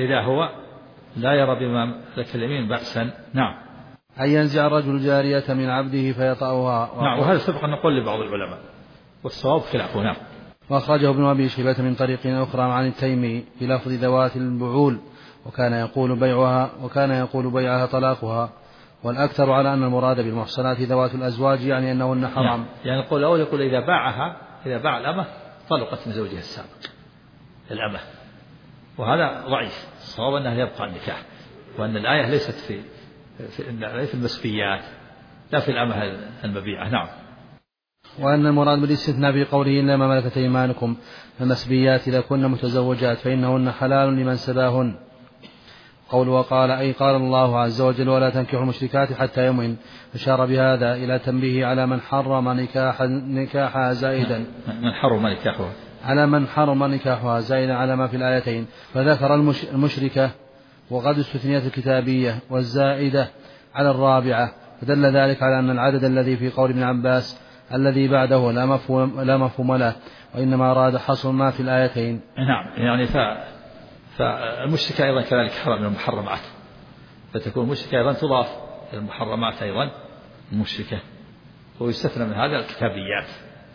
نعم. أن ينزع الرجل جارية من عبده فيطأها. نعم. وهذا سبق أن نقول لبعض العلماء والصواب خلافه. نعم. وأخرجه ابن أبي شيبة من طريق أخرى عن التيمي بلفظ ذوات البعول، وكان يقول بيعها طلاقها. والأكثر على أن المراد بالمحصنات ذوات الأزواج يعني أنهن حرام. يعني يقول إذا باع الأمة طلقت من زوجها السابق الأمة، وهذا ضعيف. الصواب أنها يبقى النكاح، وأن الآية ليست في المسبيات لا في الأمة المبيعة. نعم. وأن المراد بالاستثناء في قوله إلا ما ملكت أيمانكم المسبيات إذا كن متزوجات فإنهن حلال لمن سباهن. قول وقال أي قال الله عز وجل ولا تنكحوا المشركات حتى يؤمن، أشار بهذا إلى تنبيه على من حرم نكاحها زائدا زائدا على ما في الآيتين، فذكر المشركة وقد استثنيت الكتابية والزائدة على الرابعة، فدل ذلك على أن العدد الذي في قول ابن عباس الذي بعده لا مفهوم له، وإنما أراد حصر ما في الآيتين. نعم. يعني فالمشركة أيضا كذلك حرم من المحرمات، فتكون المشركة أيضا تضاف إلى المحرمات أيضا المشركة، ويستثنى من هذا الكتابيات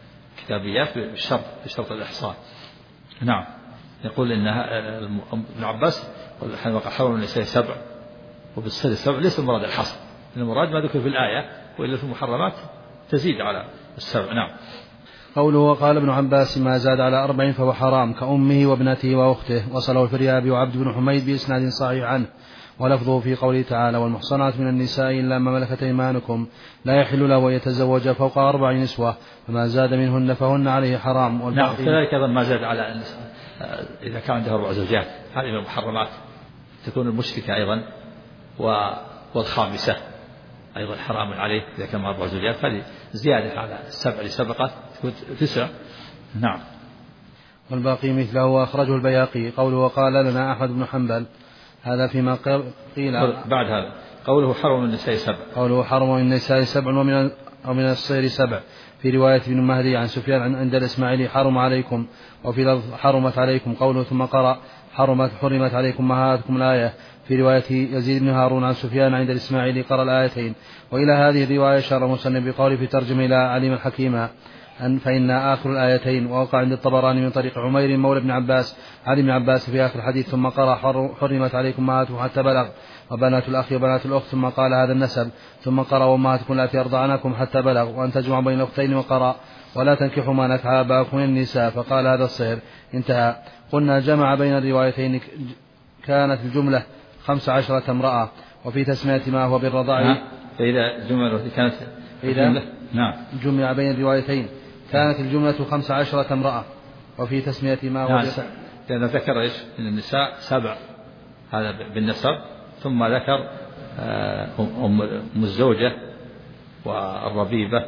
بشرط الإحصان. نعم. يقول إنها ابن عباس حرم النساء 7 وبالصيد 7، ليس المراد الحصر، المراد ما ذكر في الآية، وإلا في المحرمات تزيد على 7. نعم. قوله وقال ابن عباس ما زاد على 4 فهو حرام كأمه وابنته وأخته. وصله الفريابي وعبد بن حميد بإسناد صحيح عنه، ولفظه في قوله تعالى والمحصنات من النساء إلا ما ملكت أيمانكم لا يحل له أن يتزوج فوق 4 نسوة، فما زاد منهن فهن عليه حرام. نعم. كذلك أيضا ما زاد على إذا كان عنده 4 زوجات، هذه من المحرمات، تكون المشركة أيضا والخامسة أيضا حرام عليه إذا كان 4 زوجات، هذه زيادة على 7 اللي سبقت تكون 9. نعم. والباقي مثله. وأخرجه البياقي. قوله وقال لنا أحمد بن حنبل، هذا فيما قيل بعد هذا. قوله حرم النساء 7، قوله حرم النساء 7 ومن الصير 7 في رواية ابن المهدي عن سفيان عند الإسماعيلي حرم عليكم، وفي لفظ حرمت عليكم. قوله ثم قرأ حرمت عليكم أمهاتكم الآية في رواية يزيد بن هارون عن سفيان عند الإسماعيلي قرأ الآيتين. وإلى هذه الرواية أشار مسلم بقوله في ترجمة إلى عليم الحكيمة فإن آخر الآيتين. ووقع عند الطبراني من طريق عمير مولى بن عباس عن ابن عباس في آخر الحديث ثم قرأ حرمت عليكم أمهاتكم حتى بلغ وبنات الأخ وبنات الأخت ثم قال هذا النسب ثم قرأ وأمهاتكم التي أرضعنكم حتى بلغ وأن تجمعوا بين الأختين وقرأ ولا تنكحوا ما نكح آباؤكم من النساء فقال هذا الصهر. انتهى. قلنا جمع بين الروايتين كانت الجملة 15 امرأة وفي تسمية ما هو بالرضاع. فإذا جملة كانت إذا جمع بين الروايتين كانت الجملة 15 امرأة وفي تسمية ما هو لأنه ذكر إيش من النساء 7 هذا بالنسب ثم ذكر أم الزوجة والربيبة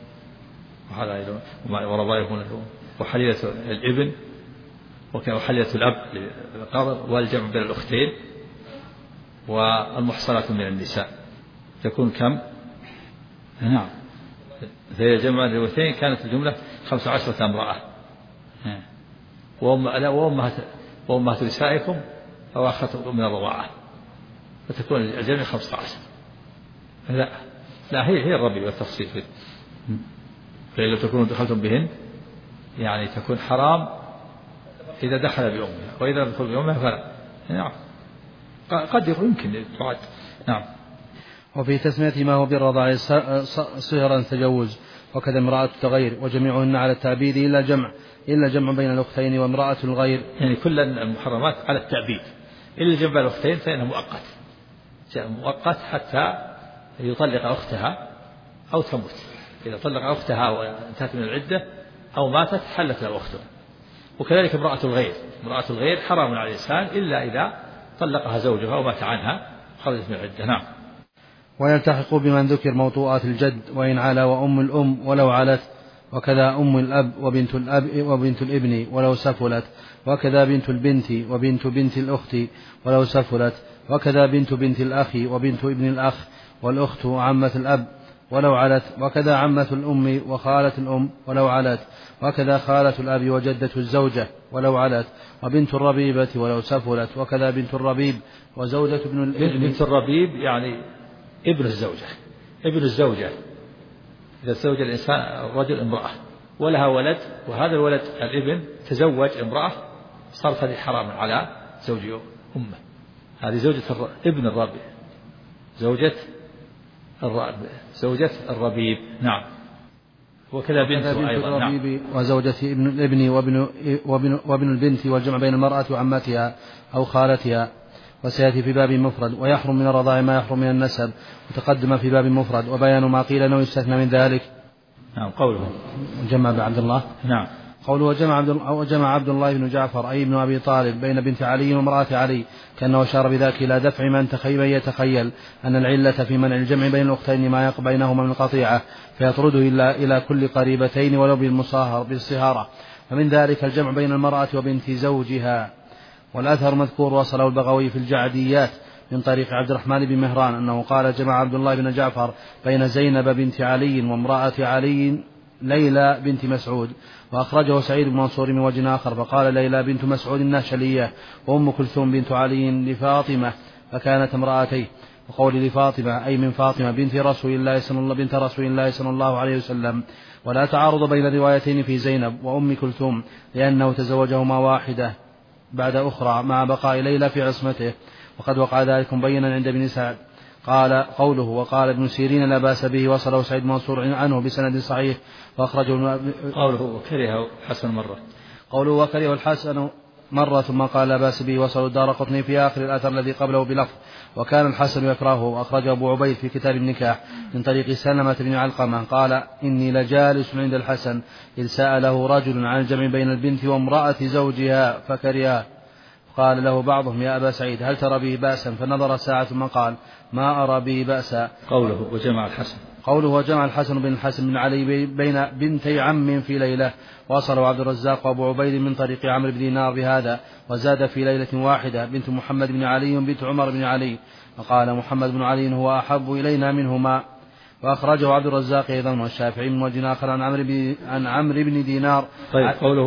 وربائبهم وحليلة الابن وحليلة الأب والجمع بين الأختين والمحصنات من النساء تكون كم؟ نعم فإذا جمع الروايتين كانت الجملة 15 امرأة وأمهات نسائكم أو أخذتم من الرضاعة فتكون الجمع 15. لا هي الربيبة والتفصيل فإن لو تكونوا دخلتم بهن يعني تكون حرام إذا دخل بأمها وإذا دخل بأمها فلا. نعم قد يمكن بعد. نعم. وفي تسمية ما هو بالرضاع صهرا تجوز وكذا امرأة التغير وجميعهن على التعبيد إلا جمع بين الأختين وامرأة الغير يعني كل المحرمات على التعبيد إلا جمع بين الأختين فإنه مؤقت حتى يطلق أختها أو تموت. إذا طلق أختها وانتهت من العدة أو ماتت حلت له أختها. وكذلك امرأة الغير حرام على الإنسان إلا إذا طلقها زوجها ومات عنها خرجت من العدة. نعم. ويلتحق بمن ذكر موطوءات الجد وإن علا وأم الأم ولو علت وكذا أم الأب وبنت الأب وبنت الابن ولو سفلت وكذا بنت البنت وبنت بنت الأخت ولو سفلت وكذا بنت بنت الأخ وبنت ابن الأخ والأخت عمة الأب ولو علت وكذا عمة الأم وخالة الأم ولو علت وكذا خالة الأب وجدة الزوجة ولو علت وبنت الربيبة ولو سفلت وكذا بنت الربيب وزوجة ابن الابن. بنت الربيب يعني ابن الزوجة إذا تزوج الإنسان الرجل امرأة ولها ولد وهذا الولد الابن تزوج امرأة صارت هذه حرام على زوج أمه. هذه زوجة ابن الربيب زوجة الربيب. نعم. وكذا بنت الربيب. نعم. وزوجة ابن الابن وابن البنت والجمع بين المرأة وعمتها أو خالتها. وسيأتي في باب مفرد. ويحرم من الرضاع ما يحرم من النسب وتقدم في باب مفرد وبيان ما قيل أنه يستثنى من ذلك. نعم. قوله جمع بعبد الله. نعم. قوله وجمع عبد الله بن جعفر أي ابن أبي طالب بين بنت علي وامرأة علي كأنه أشار بذلك إلى دفع من يتخيل أن العلة في منع الجمع بين الأختين ما يقع بينهما من القطيعة فيطرده إلى كل قريبتين ولو بالصهارة فمن ذلك الجمع بين المرأة وبنت زوجها. والأثر مذكور وصله البغوي في الجعديات من طريق عبد الرحمن بن مهران أنه قال جمع عبد الله بن جعفر بين زينب بنت علي وامرأة علي ليلى بنت مسعود. وأخرجه سعيد بن منصور من وجه آخر فقال ليلى بنت مسعود الناشلية وأم كلثوم بنت علي لفاطمة فكانت امرأتين. وقول لفاطمة أي من فاطمة بنت رسول الله صلى الله عليه وسلم. ولا تعارض بين الروايتين في زينب وأم كلثوم لأنه تزوجهما واحدة بعد أخرى مع بقاء ليلى في عصمته وقد وقع ذلك مبينا عند ابن سعد. قال قوله وقال ابن سيرين لا بأس به وصله سعيد منصور عنه بسند صحيح وأخرجه. قوله وكره حسن مرة. قوله وكره الحسن مرة ثم قال لا بأس به وصله الدارقطني في آخر الأثر الذي قبله بلفظ وكان الحسن يكرهه. وأخرجه أبو عبيد في كتاب النكاح من طريق سلمة بن علقمة قال إني لجالس عند الحسن إذ سأله رجل عن الجمع بين البنت وامرأة زوجها فكرها. قال له بعضهم يا أبا سعيد هل ترى به بأسا فنظر ساعة ثم قال ما أرى به بأسا. قوله وجمع الحسن بن الحسن بن علي بين بنتي عم في ليلة وصله عبد الرزاق وأبو عبيد من طريق عمرو بن دينار بهذا وزاد في ليلة واحدة بنت محمد بن علي بنت عمر بن علي وقال محمد بن علي هو أحب إلينا منهما. وأخرجه عبد الرزاق أيضا والشافعي من وجه آخر عن عمرو بن دينار. طيب قوله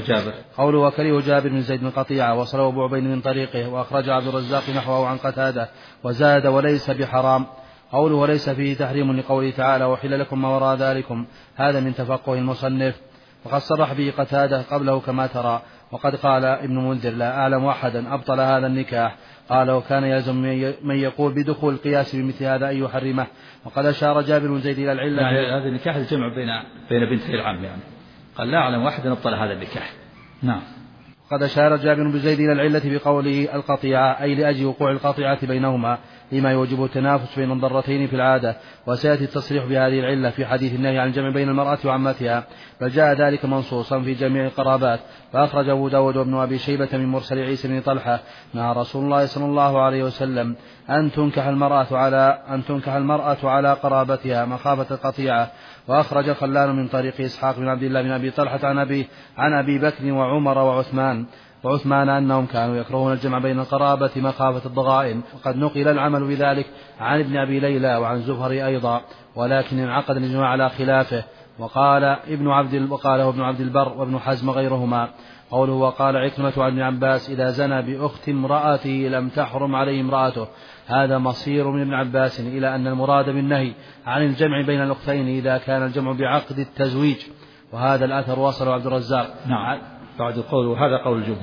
وكره جابر بن زيد بن قطيعة وصله أبو عبيد من طريقه وأخرج عبد الرزاق نحوه عن قتادة وزاد وليس بحرام. قوله وليس فيه تحريم لقوله تعالى وحل لكم ما وراء ذلكم، هذا من تفقه المصنف، وقد صرح به قتادة قبله كما ترى. وقد قال ابن منذر لا أعلم أحدا أبطل هذا النكاح. قال وكان يلزم من يقول بدخول القياس بمثل هذا أن يحرمه. وقد أشار جابر بن زيد إلى العلة يعني هذا النكاح الجمع بين بنتي العم، يعني قال لا أعلم أحدا أبطل هذا النكاح. نعم. وقد أشار جابر بن زيد إلى العلة بقوله القطيعة، أي لأجل وقوع القطيعة بينهما لما يوجب التنافس بين الضرتين في العادة. وسيأتي التصريح بهذه العلة في حديث النهي عن الجمع بين المرأة وعمتها، بل جاء ذلك منصوصا في جميع القرابات. فأخرج أبو داود وابن أبي شيبة من مرسل عيسى بن طلحة نهى رسول الله صلى الله عليه وسلم أن تنكح المرأة على قرابتها مخافة القطيعة. وأخرج خلال من طريق إسحاق بن عبد الله بن أبي طلحة عن أبي بكر وعمر وعثمان أنهم كانوا يكرهون الجمع بين القرابة مخافة الضغائن. وقد نقل العمل بذلك عن ابن أبي ليلى وعن زفر أيضا، ولكن انعقد الإجماع على خلافه. وقاله ابن عبد البر وابن حزم غيرهما. قوله وقال عكرمة عن ابن عباس إذا زنى بأخت امرأته لم تحرم عليه امرأته، هذا مصير من ابن عباس إلى أن المراد بالنهي عن الجمع بين الأختين إذا كان الجمع بعقد التزويج. وهذا الأثر وصله عبد الرزاق. نعم. بعد قول وهذا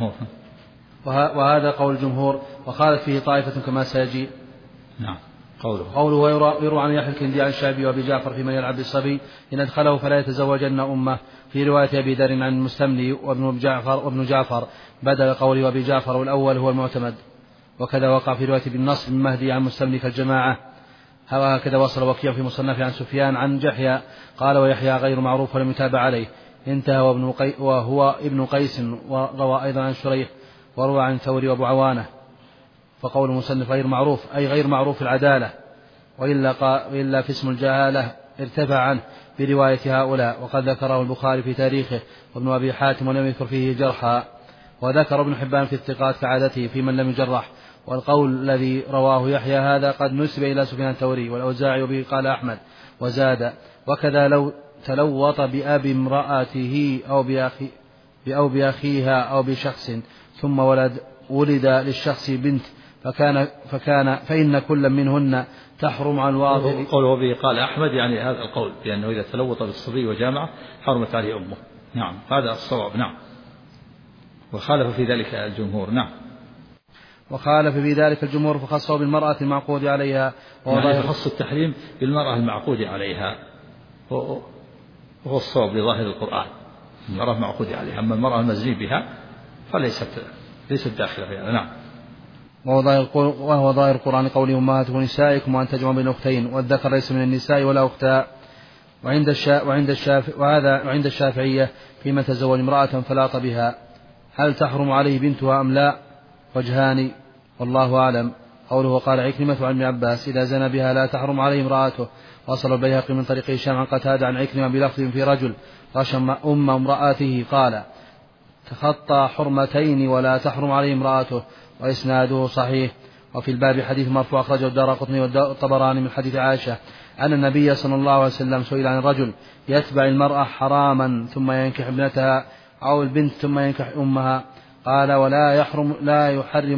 قول الجمهور وخالف فيه طائفة كما سيجي. نعم. قوله يروى عن يحيى الكندي عن الشعبي وابي جعفر في من يلعب بالصبي إن أدخله فلا يتزوجن أمه. في رواية أبي ذر عن المستملي وابن جعفر بدل قوله وابي جعفر، والأول هو المعتمد. وكذا وقع في رواية ابن نصر بن مهدي عن المستملي كالجماعة. هكذا وصل وكيع في مصنفه عن سفيان عن جحيى قال ويحيى غير معروف ولم يتابع عليه. انتهى وهو ابن قيس. وروى أيضا عن شريح وروى عن ثوري وابو عوانة. فقول المصنف غير معروف أي غير معروف العدالة، وإلا في اسم الجهالة ارتفع عنه برواية هؤلاء. وقد ذكره البخاري في تاريخه وابن أبي حاتم ولم يذكر فيه جرحا. وذكر ابن حبان في الثقات كعادته في من لم يجرح. والقول الذي رواه يحيى هذا قد نسب إلى سفيان الثوري والأوزاعي وبه قال أحمد. وزاد وكذا لو تلوط بأب امرأته أو بأخيها أو بشخص ثم ولد للشخص بنت فإن كل منهن تحرم عن الواضع. قوله به قال أحمد يعني هذا القول بأنه إذا تلوط بالصبي وجامعة حرمت عليه أمه. نعم هذا الصواب. نعم. وخالف في ذلك الجمهور. نعم. وخالف في ذلك الجمهور فخصه بالمرأة المعقود عليها. يعني خص التحريم بالمرأة المعقود عليها وهو الصواب لظاهر القرآن، المرأة المعقود عليها. أما المرأة المزني بها فليست داخلة فيها. نعم. وهو ظاهر القرآن قوله أمهاتكم نسائكم وأن تجمعوا بين الأختين والذكر ليس من النساء ولا أختاء. وعند الشافعية في من تزوج امرأة فلاط بها هل تحرم عليه بنتها أم لا؟ وجهان والله أعلم. قوله وقال عكرمة عن ابن عباس إذا زنى بها لا تحرم عليه امرأته. وصل البيهقي من طريق هشام عن قتادة عن عكرمة بلفظ في رجل رشم امرأته قال تخطى حرمتين ولا تحرم عليه امرأته، وإسناده صحيح. وفي الباب حديث مرفوع أخرجه الدارقطني والطبراني من حديث عائشة أن النبي صلى الله عليه وسلم سئل عن الرجل يتبع المرأة حراما ثم ينكح ابنتها أو البنت ثم ينكح أمها، قال لا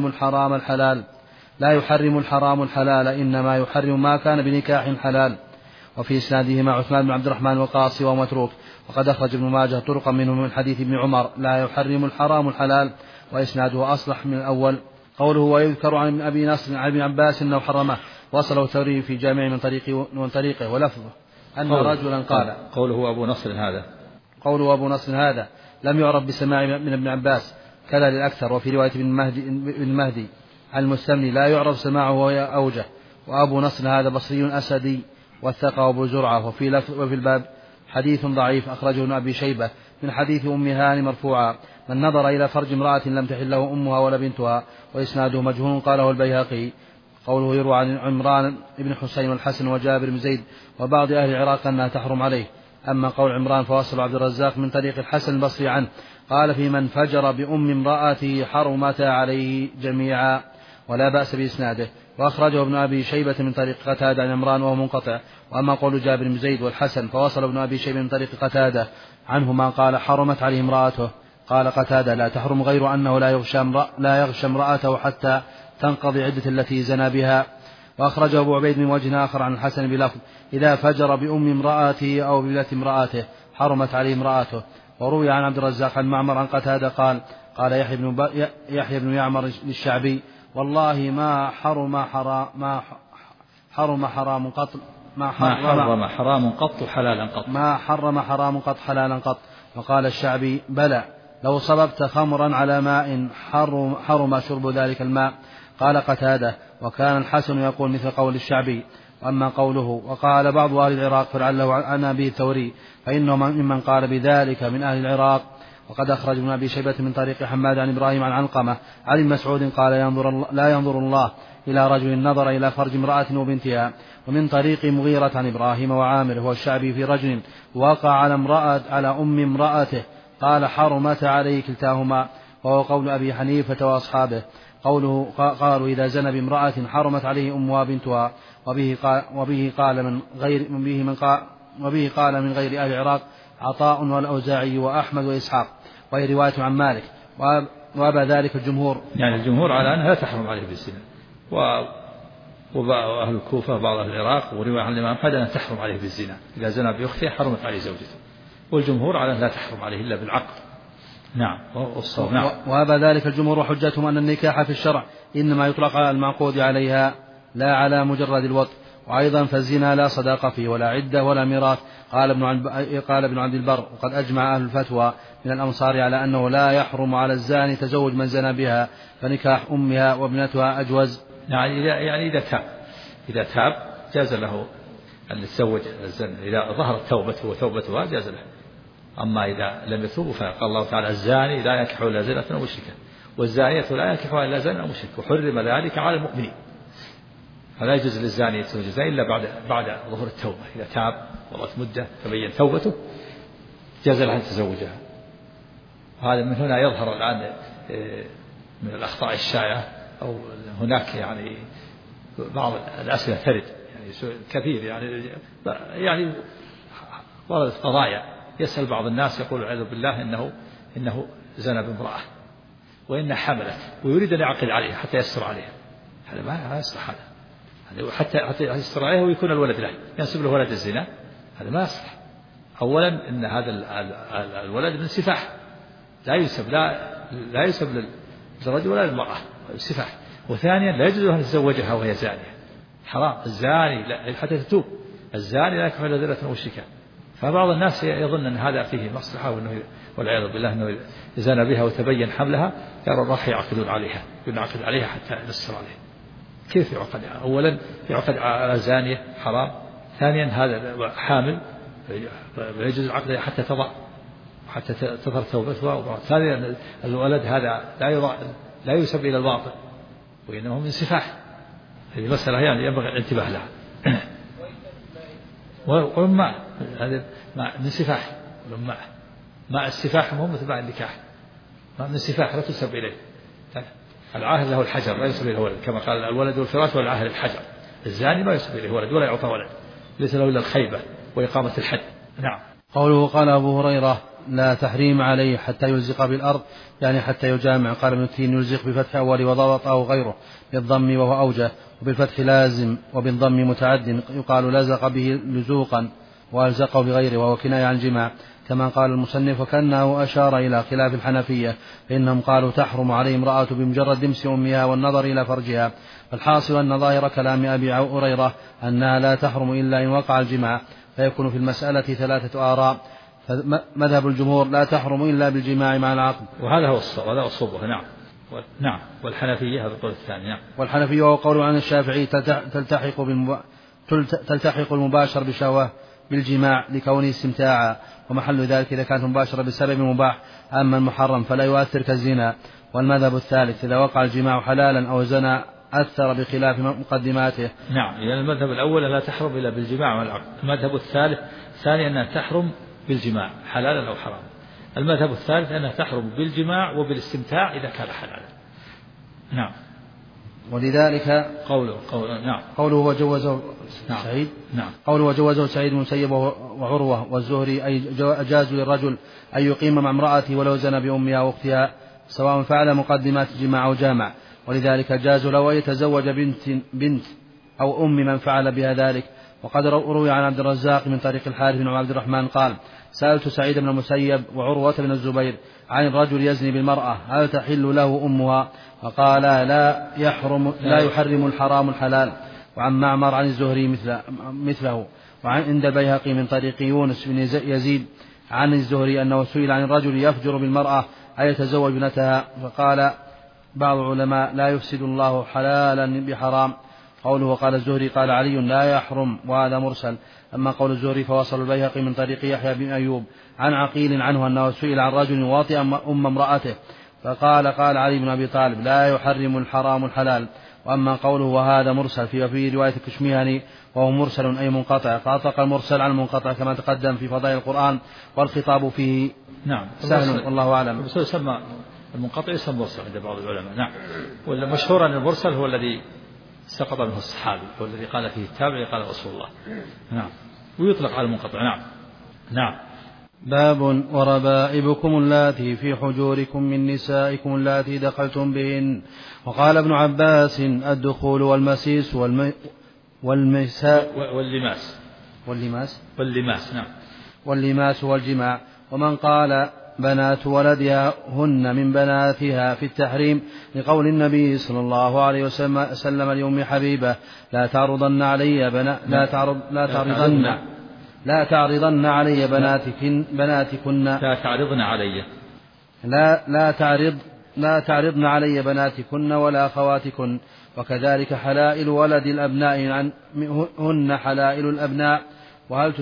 يحرم الحرام الحلال إنما يحرم ما كان بنكاح حلال. وفي إسنادهما عثمان بن عبد الرحمن والقاصي ومتروك. وقد أخرج ابن ماجه طرقا منه من حديث ابن عمر لا يحرم الحرام الحلال، وإسناده أصلح من الأول. قوله ويذكر عن أبي نصر عن ابن عباس أنه حرمه وصله الثوري في جامع من طريقه ولفظه أن رجلا قال قوله أبو نصر هذا لم يعرف بسماع من ابن عباس كذا للأكثر. وفي رواية ابن مهدي عن المستملي لا يعرف سماعه وهي أوجه. وأبو نصر هذا بصري أسدي والثقة أبو زرعة. وفي الباب حديث ضعيف أخرجه ابن أبي شيبة من حديث أم هاني مرفوعا من نظر إلى فرج امرأة لم تحل له أمها ولا بنتها، وإسناده مجهول قاله البيهقي. قوله يروى عن عمران بن حسين والحسن وجابر بن زيد وبعض أهل العراق أنها تحرم عليه. أما قول عمران فوصل عبد الرزاق من طريق الحسن البصري عنه قال في من فجر بأم امرأته حرمتا عليه جميعا ولا بأس بإسناده. وأخرجه ابن أبي شيبة من طريق قتادة عن عمران وهو منقطع. وأما قول جابر بن زيد والحسن فوصل ابن أبي شيبة من طريق قتادة عنهما قال حرمت عليه امرأته. قال قتادة لا تحرم غير أنه لا يغشى امرأته حتى تنقضي عدة التي زنى بها. وأخرجه أبو عبيد من وجه آخر عن الحسن بلفظ إذا فجر بأم امرأته أو بابنة امرأته حرمت عليه امرأته. وروي عن عبد الرزاق عن معمر عن قتادة قال يحيى بن يعمر للشعبي والله ما حرم حرام قط حرام قط حلالا قط. وقال الشعبي بلى لو صببت خمرا على ماء حرم شرب ذلك الماء. قال قتادة وكان الحسن يقول مثل قول الشعبي. وأما قوله وقال بعض أهل العراق فلعله عن أبي الثوري فإنه ممن قال بذلك من أهل العراق. وقد أخرج ابن أبي شيبة من طريق حماد عن إبراهيم عن علقمة عن ابن مسعود قال لا ينظر الله إلى رجل نظر إلى فرج امرأة وبنتها. ومن طريق مغيرة عن إبراهيم وعامر هو الشعبي في رجل وقع على أم امرأته قال حرمت عليه كلتاهما. وهو قول أبي حنيفة وأصحابه. قالوا إذا زنى بامرأة حرمت عليه أمها بنتها. وبه قال من غير أهل العراق عطاء والأوزاعي وأحمد وإسحاق. وهي رواية عن مالك وأبى ذلك الجمهور. يعني الجمهور على أنها لا تحرم عليه بالزنا. وأهل الكوفة بعض أهل العراق ورواية عن الإمام أحمد أنها تحرم عليه بالزنا إذا زنى بأخته حرمت عليه زوجته. والجمهور على أنها لا تحرم عليه إلا بالعقد. نعم. وأبى ذلك الجمهور وحجتهم أن النكاح في الشرع إنما يطلق على المعقود عليها لا على مجرد الوطء. وأيضا فالزنا لا صداقة فيه ولا عدة ولا ميراث. قال ابن عبد البر وقد أجمع أهل الفتوى من الأمصار على أنه لا يحرم على الزاني تزوج من زنى بها فنكاح أمها وابنتها أجوز. يعني إذا تاب جاز له أن يتزوج الزاني إذا ظهرت توبته وتوبتها جاز له. أما إذا لم يتوب فقال الله تعالى الزاني لا ينكح إلا زانية أو مشركة والزانية لا ينكحها إلا زاني أو مشرك وحرم ذلك على المؤمنين. فلا يجوز للزاني يتزوج الزاني إلا بعد ظهور التوبة. إذا تاب وظلت مدة تبين توبته جاز له أن يتزوجها. هذا من هنا يظهر الآن من الأخطاء الشائعة أو هناك يعني بعض الأسئلة ترد يعني كثير يعني وردت قضايا يسأل بعض الناس يقول والعياذ بالله إنه زنى بامرأة وإنها حملت ويريد أن يعقد عليها حتى يستر عليها. هذا ما يصلح. هذا حتى يستر عليها ويكون الولد له ينسب له ولد الزنا. هذا ما يصلح. أولا إن هذا الولد من سفاح لا ينسب للرجل ولا للمرأة سفاح. وثانيا لا يجوز أن يتزوجها وهي زانية. حرام. الزاني حتى تتوب الزاني لا يكفر إلا ذرة مشركة. فبعض الناس يظن أن هذا فيه مصلحة وأنه والعياذ بالله أنه زنى بها وتبين حملها يرى راح يعقدون عليها ينعقد عليها حتى ينصر عليها. كيف يعقد؟ أولا يعقد على زانية حرام. ثانيا هذا حامل يجوز العقد حتى تضع حتى تظهر توبتها. ثانيا الولد هذا لا يسب إلى الباطل وإنه من سفاح. هذه مسألة يعني ينبغي الانتباه لها. والماء هذا من سفاح. ماء السفاح مو مثل ماء النكاح. ماء من السفاح لا تسب إليه. العاهر له الحجر لا يسب إليه الولد كما قال الولد والفراش والعاهر الحجر. الزاني ما يسب إليه ولد ولا يعطى ولد ليس له إلا الخيبة وإقامة الحد. نعم. قوله قال أبو هريرة لا تحريم عليه حتى يلزق بالأرض يعني حتى يجامع. قال ابن التين يلزق بفتح أول وضغط أو غيره بالضم وهو أوجه وبالفتح لازم وبالضم متعد يقال لزق به لزوقا وألزقه بغيره وهو كناية عن جماع كما قال المصنف. وكأنه أشار إلى خلاف الحنفية فإنهم قالوا تحرم عليه امرأة بمجرد دمس أمها والنظر إلى فرجها. فالحاصل أن ظاهر كلام أبي هريرة أنها لا تحرم إلا إن وقع الجماع فيكون في المسألة 3 آراء. فمذهب الجمهور لا تحرم إلا بالجماع مع العقد وهذا هو الصواب. نعم. والحنفية هذا القول الثاني. نعم. والحنفية وهو قول عن الشافعي تلتحق المباشر بشهوة بالجماع لكونه استمتاعا ومحل ذلك إذا كانت مباشرة بسبب مباح. أما المحرم فلا يؤثر كالزنا. والمذهب الثالث إذا وقع الجماع حلالا أو زنا أثر بخلاف مقدماته. نعم. يعني المذهب الأول لا تحرم إلا بالجماع والعقد. المذهب الثاني أنها تحرم بالجماع حلالا أو حراما. المذهب الثالث أنها تحرم بالجماع وبالاستمتاع إذا كان حلالا. نعم. ولذلك قوله وجوزه سعيد. نعم. قوله وجوزه سعيد المسيب وعروة والزهري أي أجازوا للرجل أن يقيم مع امرأته ولو زنى بأمها وأختها سواء فعل مقدمات الجماع أو جامع. ولذلك جازوا له أن يتزوج بنت أو أم من فعل بها ذلك. وقد روي عن عبد الرزاق من طريق الحارث بن عبد الرحمن قال سألت سعيد بن المسيب وعروة بن الزبير عن الرجل يزني بالمرأة هل تحل له أمها؟ فقال لا يحرم الحرام الحلال. وعن معمر عن الزهري مثله. وعن عند البيهقي من طريق يونس بن يزيد عن الزهري أنه سئل عن الرجل يفجر بالمرأة أيتزوج ابنتها؟ فقال بعض العلماء لا يفسد الله حلالا بحرام. قوله قال الزهري قال علي لا يحرم، وهذا مرسل. أما قول الزهري فوصل البيهقي من طريق يحيى بن أيوب عن عقيل عنه أنه سئل عن رجل يواطئ أم امرأته فقال قال علي بن أبي طالب لا يحرم الحرام الحلال. وأما قوله وهذا مرسل في رواية الكشميهني وهو مرسل أي منقطع، فأطلق المرسل على المنقطع كما تقدم في فضائل القرآن، والخطاب فيه نعم سهل والله أعلم. المرسل يسمى المنقطع يسمى مرسل عند بعض العلماء. نعم. والمشهور أن المرسل هو الذي سقط منه الصحابي، هو الذي قال فيه التابعي قال رسول الله. نعم. ويطلق على المنقطع. نعم. نعم. باب وربائبكم اللاتي في حجوركم من نسائكم اللاتي دخلتم بهن. وقال ابن عباس الدخول والمسيس واللماس. نعم. واللماس والجماع. ومن قال بنات ولدها هن من بناتها في التحريم لقول النبي صلى الله عليه وسلم لأم حبيبة لا تعرضن علي بناتكن لا تعرضن علي بناتكن ولا أخواتكن. وكذلك حلائل ولد الأبناء هن حلائل الأبناء. وهل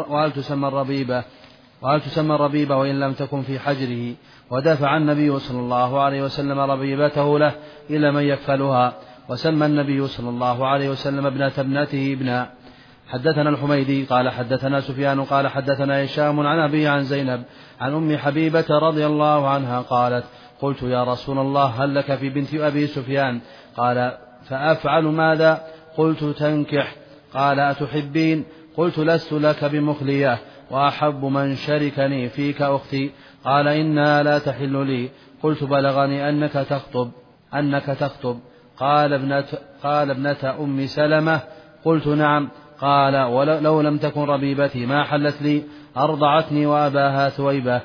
تسمى الربيبة وإن لم تكن في حجره. ودفع النبي صلى الله عليه وسلم ربيبته له إلى من يكفلها، وسمى النبي صلى الله عليه وسلم ابنته ابنا. حدثنا الحميدي قال حدثنا سفيان قال حدثنا هشام عن أبي عن زينب عن أم حبيبة رضي الله عنها قالت قلت يا رسول الله هل لك في بنت أبي سفيان؟ قال فأفعل ماذا؟ قلت تنكح. قال أتحبين؟ قلت لست لك بمخلية وأحب من شركني فيك أختي. قال إنها لا تحل لي. قلت بلغني أنك تخطب. قال ابنة أم سلمة. قلت نعم. قال لو لم تكن ربيبتي ما حلت لي أرضعتني وأباها ثويبة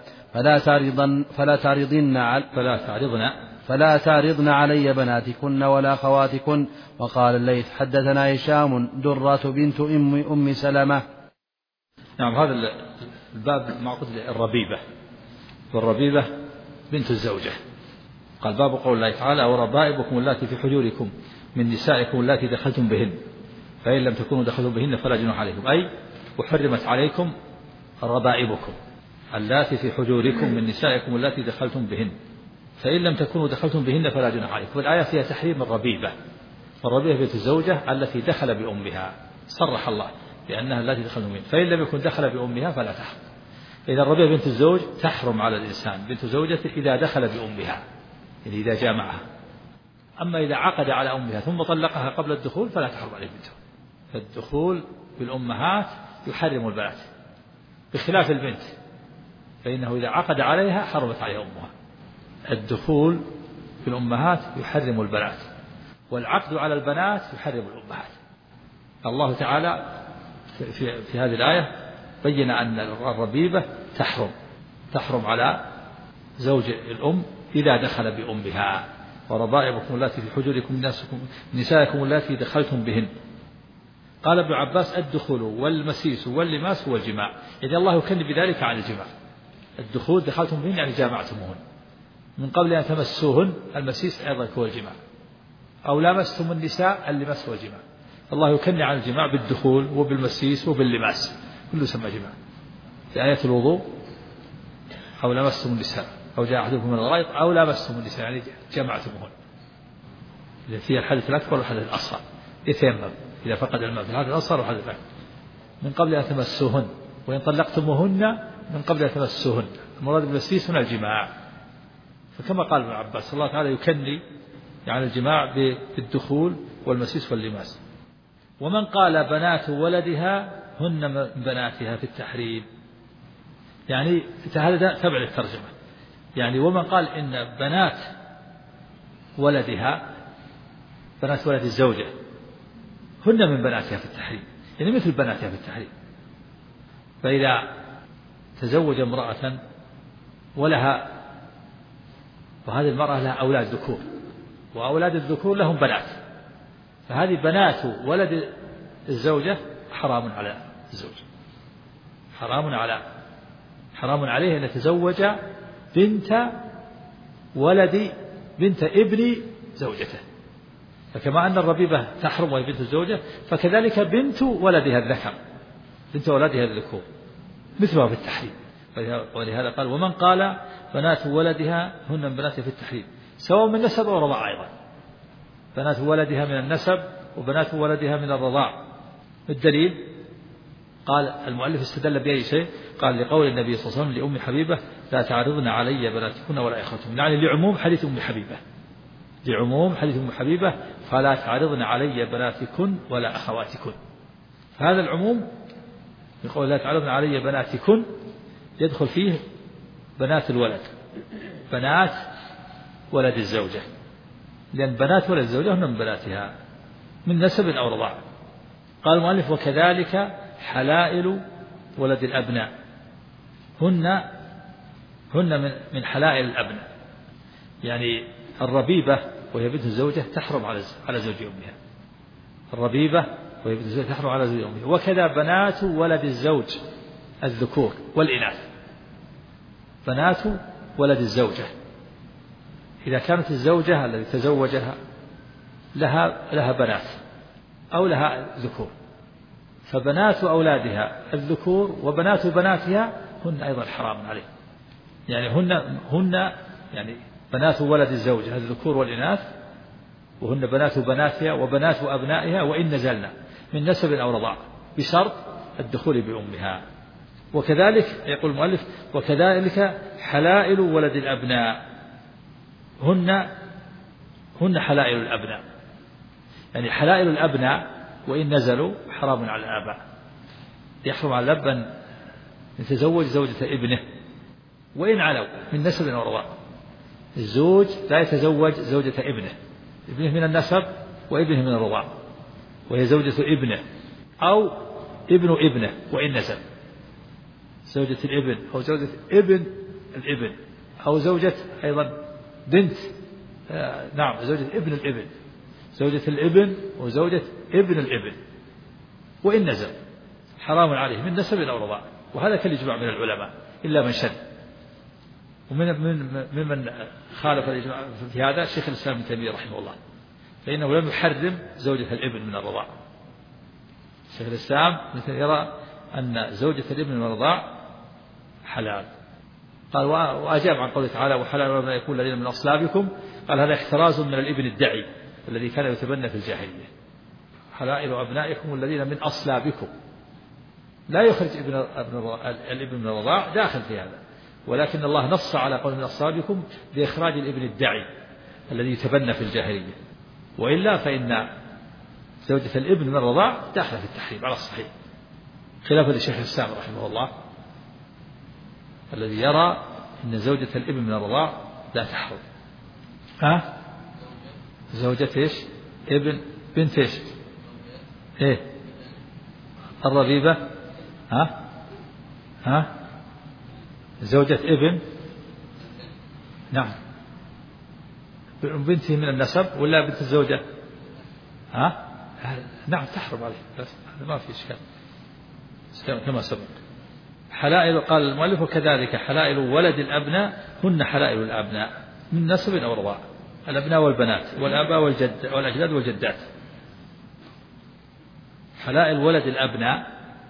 فلا تعرضن علي بناتكن ولا خواتكن. وقال الليث حدثنا هشام درة بنت أم سلمة. نعم. هذا الباب معقود الربيبة، والربيبة بنت الزوجة. قال باب قول الله تعالى وربائبكم اللاتي في حجوركم من نسائكم اللاتي دخلتم بهن فإن لم تكونوا دخلتم بهن فلا جناح عليكم، أي وحرمت عليكم ربائبكم اللاتي في حجوركم من نسائكم اللاتي دخلتم بهن فإن لم تكونوا دخلتم بهن فلا جناح عليكم. والآية فيها تحريم الربيبة، والربيبة بنت الزوجة التي دخل بأمها، صرح الله بأنها التي دخلتم بهن، فإن لم يكن دخل بأمها فلا تحرم. إذا الربيبة بنت الزوج تحرم على الإنسان بنت زوجته إذا دخل بأمها، يعني إذا جامعها. أما إذا عقد على أمها ثم طلقها قبل الدخول فلا تحرم عليه بنته. فالدخول بالأمهات يحرم البنات، بخلاف البنت فإنه إذا عقد عليها حرمت عليها أمها. الدخول بالأمهات يحرم البنات، والعقد على البنات يحرم الأمهات. الله تعالى في هذه الآية بين أن الربيبة تحرم على زوج الأم إذا دخل بأمها. وربائبكم اللاتي في حجوركم من نسائكم اللاتي دخلتم بهن. قال ابن عباس الدخول والمسيس واللماس هو الجماع، يعني الله يكن بذلك عن الجماع. الدخول دخلتم بهن يعني جامعتموهن من قبل أن تمسوهن، المسيس أيضا هو الجماع، أو لامستم النساء اللماس هو الجماع. الله يكن عن الجماع بالدخول وبالمسيس وباللماس، كله يسمى جماع. في آية الوضوء أو لامستم النساء أو جاء أحدكم من الغائط أو لامستم النساء يعني جمعتموهن. إذا فيها الحدث الأكبر والحدث الأصغر يتيمم إذا فقد الماء في الحدث الأصغر والحدث الأكبر من قبل أن تمسوهن، وإن طلقتموهن من قبل أن تمسوهن. المراد بالمسيس هنا الجماع. فكما قال ابن عباس الله تعالى يكني يعني الجماع بالدخول والمسيس واللماس. ومن قال بنات ولدها هن من بناتها في التحريم، يعني هذا تبع للترجمة. يعني ومن قال إن بنات ولد الزوجة هن من بناتها في التحريم، يعني مثل بناتها في التحريم. فإذا تزوج امرأة ولها، وهذه المرأة لها أولاد ذكور، وأولاد الذكور لهم بنات، فهذه بنات ولد الزوجة حرام على الزوج، حرام عليه أن يتزوج بنت ابن زوجته. فكما أن الربيبة تحرم وهي بنت الزوجة، فكذلك بنت ولدها الذكر، بنت ولدها الذكور مثلها في التحريم. ولهذا قال: ومن قال بنات ولدها هن من بناتها في التحريم سواء من نسب أو رضاع. أيضا بنات ولدها من النسب وبنات ولدها من الرضاع. الدليل قال المؤلف استدل بأي شيء؟ قال: لقول النبي صلى الله عليه وسلم لأم حبيبة: لا تعرضن علي بناتكن ولا إخوتكن، يعني لعموم حديث أم حبيبة، لعموم حديث أم حبيبة: فلا تعرضن علي بناتكن ولا أخواتكن. فهذا العموم يقول: لا تعرضن علي بناتكن، يدخل فيه بنات الولد، بنات ولد الزوجة، لأن بنات ولد الزوجة هن من بناتها من نسب أو رضاع. قال المؤلف: وكذلك حلائل ولد الأبناء، هن من حلائل الأبناء، يعني الربيبة وهي بنت الزوجة تحرم على زوج أمها، الربيبة وهي بنت الزوجة تحرم على زوج أمها. وكذا بنات ولد الزوج الذكور والإناث، بنات ولد الزوجة إذا كانت الزوجة التي تزوجها لها بنات أو لها ذكور، فبنات أولادها الذكور وبنات بناتها هن أيضا حرام عليه، يعني هن يعني بنات ولد الزوجة الذكور والإناث، وهن بنات بناتها وبنات أبنائها وإن نزلنا من نسب أو رضاع، بشرط الدخول بأمها. وكذلك يقول المؤلف: وكذلك حلائل ولد الأبناء، هن حلائل الأبناء، يعني حلائل الأبناء وإن نزلوا حرام على الآباء، يحرم على الأب أن يتزوج زوجة ابنه وإن علوا من نسب أو رضاع. الزوج لا يتزوج زوجة ابنه من النسب وابنه من الرضاع، وهي زوجة ابنه أو ابن ابنه وإن نزل، زوجة الابن أو زوجة ابن الابن أو زوجة أيضا بنت زوجة ابن الابن، زوجة الابن وزوجة ابن الابن وإن نزل حرام عليه من نسب أو رضاع. وهذا كالإجماع من العلماء إلا من شد. ومن خالف الإجماع في هذا شيخ الإسلام ابن تيمية رحمه الله، فإنه لم يحرم زوجة الابن من الرضاع. شيخ الإسلام مثل يرى أن زوجة الابن من الرضاع حلال. قال: وأجاب عن قوله تعالى: وحلال ما يكون الذين من أصلابكم، قال: هذا احتراز من الابن الدعي الذي كان يتبنى في الجاهلية. حلائل أبنائكم الذين من أصلابكم، لا يخرج الابن من الرضاع داخل في هذا، ولكن الله نص على قول من أصلابكم بإخراج الابن الدعي الذي يتبنى في الجاهلية، وإلا فإن زوجة الابن من الرضاع داخل في التحريم على الصحيح، خلافا للشيخ الإسلام رحمه الله الذي يرى أن زوجة الابن من الرضاع لا تحرم. زوجة إيش؟ ابن بنت إيش؟ الربيبة. زوجة ابن، نعم، بنته من النسب ولا بنت الزوجة؟ نعم تحرم عليه، هذا ما في إشكال كما سبق. حلائل قال المؤلف: وكذلك حلائل ولد الأبناء هن حلائل الأبناء من نسب أو رضاع، الأبناء والبنات والآباء والأجداد والجدات. حلائل ولد الأبناء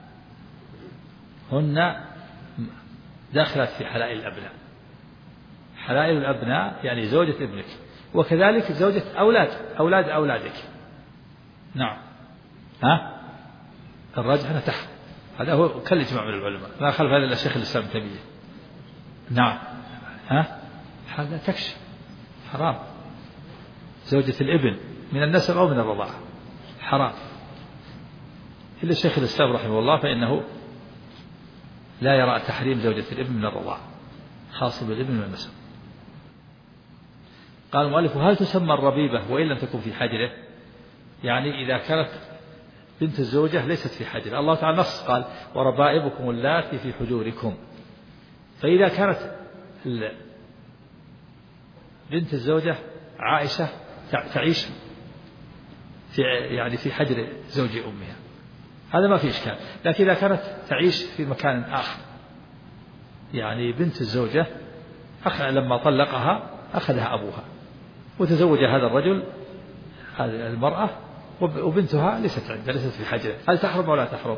هن داخلت في حلائل الأبناء. حلائل الأبناء يعني زوجة ابنك، وكذلك زوجة أولاد أولادك. نعم. الراجح أنها تحت، هذا هو كالإجماع من العلماء، لا خلف هذا إلا شيخ الإسلام ابن تيمية. نعم. هذا تكشف حرام، زوجة الابن من النسب أو من الرضاعة حرام، إلا شيخ الإسلام رحمه الله فإنه لا يرى تحريم زوجة الابن من الرضاعة، خاصة بالابن من النسب. قال المؤلف: هل تسمى الربيبة وإن لم تكن في حجره؟ يعني إذا كانت بنت الزوجة ليست في حجر. الله تعالى نص قال وربائبكم اللاتي في حجوركم. فإذا كانت بنت الزوجة عائشة تعيش في حجر زوج أمها هذا ما في إشكال. لكن إذا كانت تعيش في مكان آخر يعني بنت الزوجة لما طلقها أخذها أبوها وتزوج هذا الرجل هذه المرأة وبنتها ليست عنده ليست في حجر، هل تحرم أو لا تحرم؟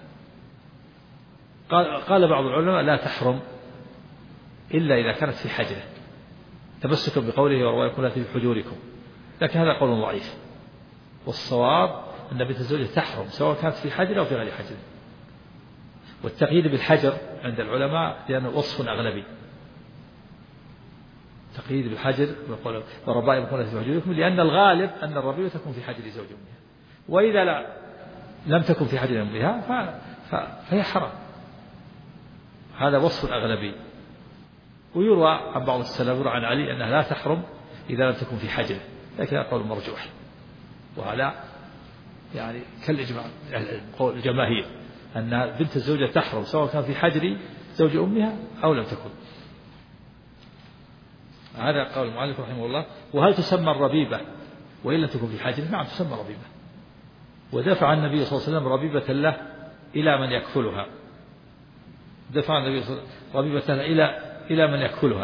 قال بعض العلماء لا تحرم إلا إذا كانت في حجره تمسكا بقوله وربائبكم التي في حجوركم، لكن هذا قول ضعيف، والصواب أن بنت الزوجة تحرم سواء كانت في حجر أو في غير حجر. والتقييد بالحجر عند العلماء لأنه وصف أغلبي، تقييد بالحجر وربائبكم التي في حجوركم لأن الغالب أن الربيبة تكون في حجر زوج أمها، وإذا لم تكن في حجر أمها فهي حرام. هذا وصف أغلبي. ويروى عن بعض السلف عن علي أنها لا تحرم إذا لم تكن في حجر، لكن هذا قول مرجوح، وهذا يعني كالإجماع قول الجماهير أن بنت الزوجة تحرم سواء كان في حجر زوج أمها أو لم تكن. هذا قول المؤلف رحمه الله. وهل تسمى الربيبة وإن لم تكن في حجر؟ نعم تسمى ربيبة. ودفع النبي صلى الله عليه وسلم ربيبة له إلى من يكفلها، دفع النبي صلى الله عليه وسلم ربيبة له إلى من يكفلها.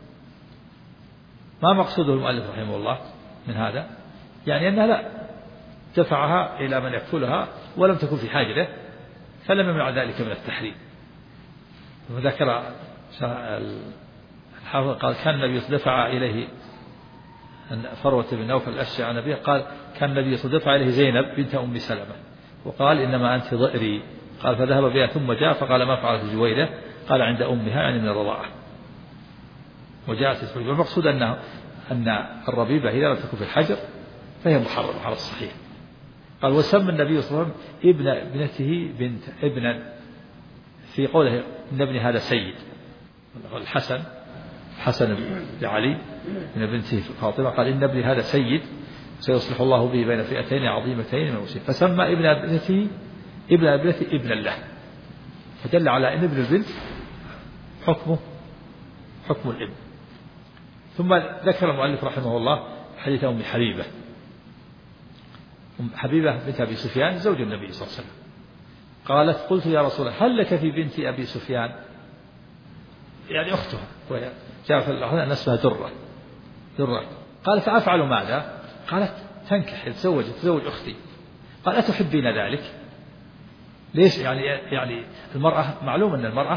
ما مقصوده المؤلف رحمه الله من هذا؟ يعني أنها لا دفعها إلى من يكفلها ولم تكن في حاجره، فلم يمنع ذلك من التحريم. وذكر الحافظ قال كان النبي دفع إليه فروة بن نوفل الأشجعي عن أبيه قال كان النبي دفع إليه زينب بنت أم سلمة وقال إنما أنت ضئري، قال فذهب بها ثم جاء فقال ما فعلت جويرة؟ قال عند أمها يعني من الرضاعة. وجاءت الحجة. والمقصود أن الربيبة إذا لم تكن في الحجر فهي محرمة على الصحيح. قال وسمى النبي صلى الله عليه وسلم ابن ابنته بنت ابنا في قوله إن ابني هذا سيد. الحسن لعلي من ابنته فاطمة قال إن ابني هذا سيد سيصلح الله به بين فئتين عظيمتين من المسلمين، فسمى ابن ابنته ابنا له، فدل على أن ابن البنت حكم الابن. ثم ذكر المؤلف رحمه الله حديث أم حبيبة. حبيبة بنت أبي سفيان زوج النبي صلى الله عليه وسلم قالت قلت يا رسول الله هل لك في بنت أبي سفيان، يعني أختها، وهي جاء في الأحاديث أن اسمها درة. قال فأفعل ماذا؟ قالت تنكح تزوج أختي. قال أتحبين ذلك؟ ليش؟ يعني المرأة معلوم أن المرأة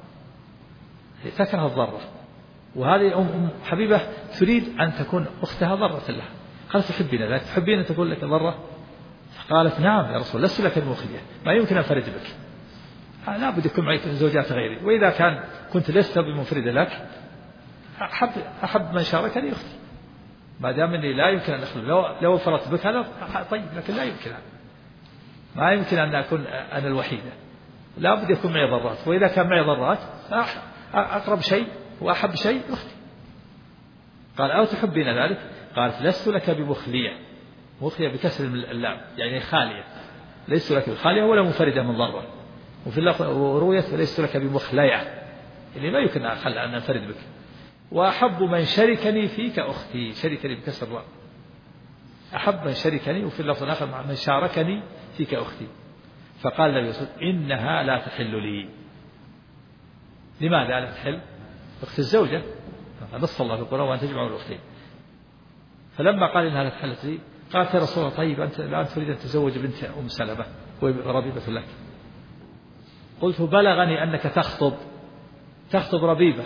تكره الضرة، وهذه أم حبيبة تريد أن تكون أختها ضرة لها. قالت تحبين ذلك؟ تحبين أن تكون لك ضرة؟ قالت نعم يا رسول الله لست لك المخلية، ما يمكن أن أنفرد بك، لا بد يكون معي زوجات غيري، وإذا كنت لست بمفردة لك أحب من شاركني أختي، ما دام أني لا يمكن أن أخلو. لو فرطت بك هذا طيب، لكن لا يمكن ما يمكن أن أكون أنا الوحيدة، لا بد يكون معي ضرات، وإذا كان معي ضرات أقرب شيء وأحب شيء أختي. قال أو تحبين ذلك؟ قالت لست لك بمخلية، مخلية بكسر اللام يعني خالية، لست لك بخالية ولا منفردة من ضرة. وفي اللفظ ورؤية لست لك بمخلية، يعني ما يمكن أن أنفرد بك. وأحب من شركني فيك أختي، شركني بكسر اللام، أحب من شركني، وفي اللفظ الآخر من شاركني فيك أختي. فقال النبي صلى الله عليه وسلم إنها لا تحل لي. لماذا لا تحل؟ أخت الزوجة نص الله في القرآن وأن تجمعوا الأختين. فلما قال إنها لا تحل لي قالت يا رسول الله طيب أنت الآن تريد أن تزوج بنت أم سلمة وربيبة لك. قلت بلغني أنك تخطب ربيبة.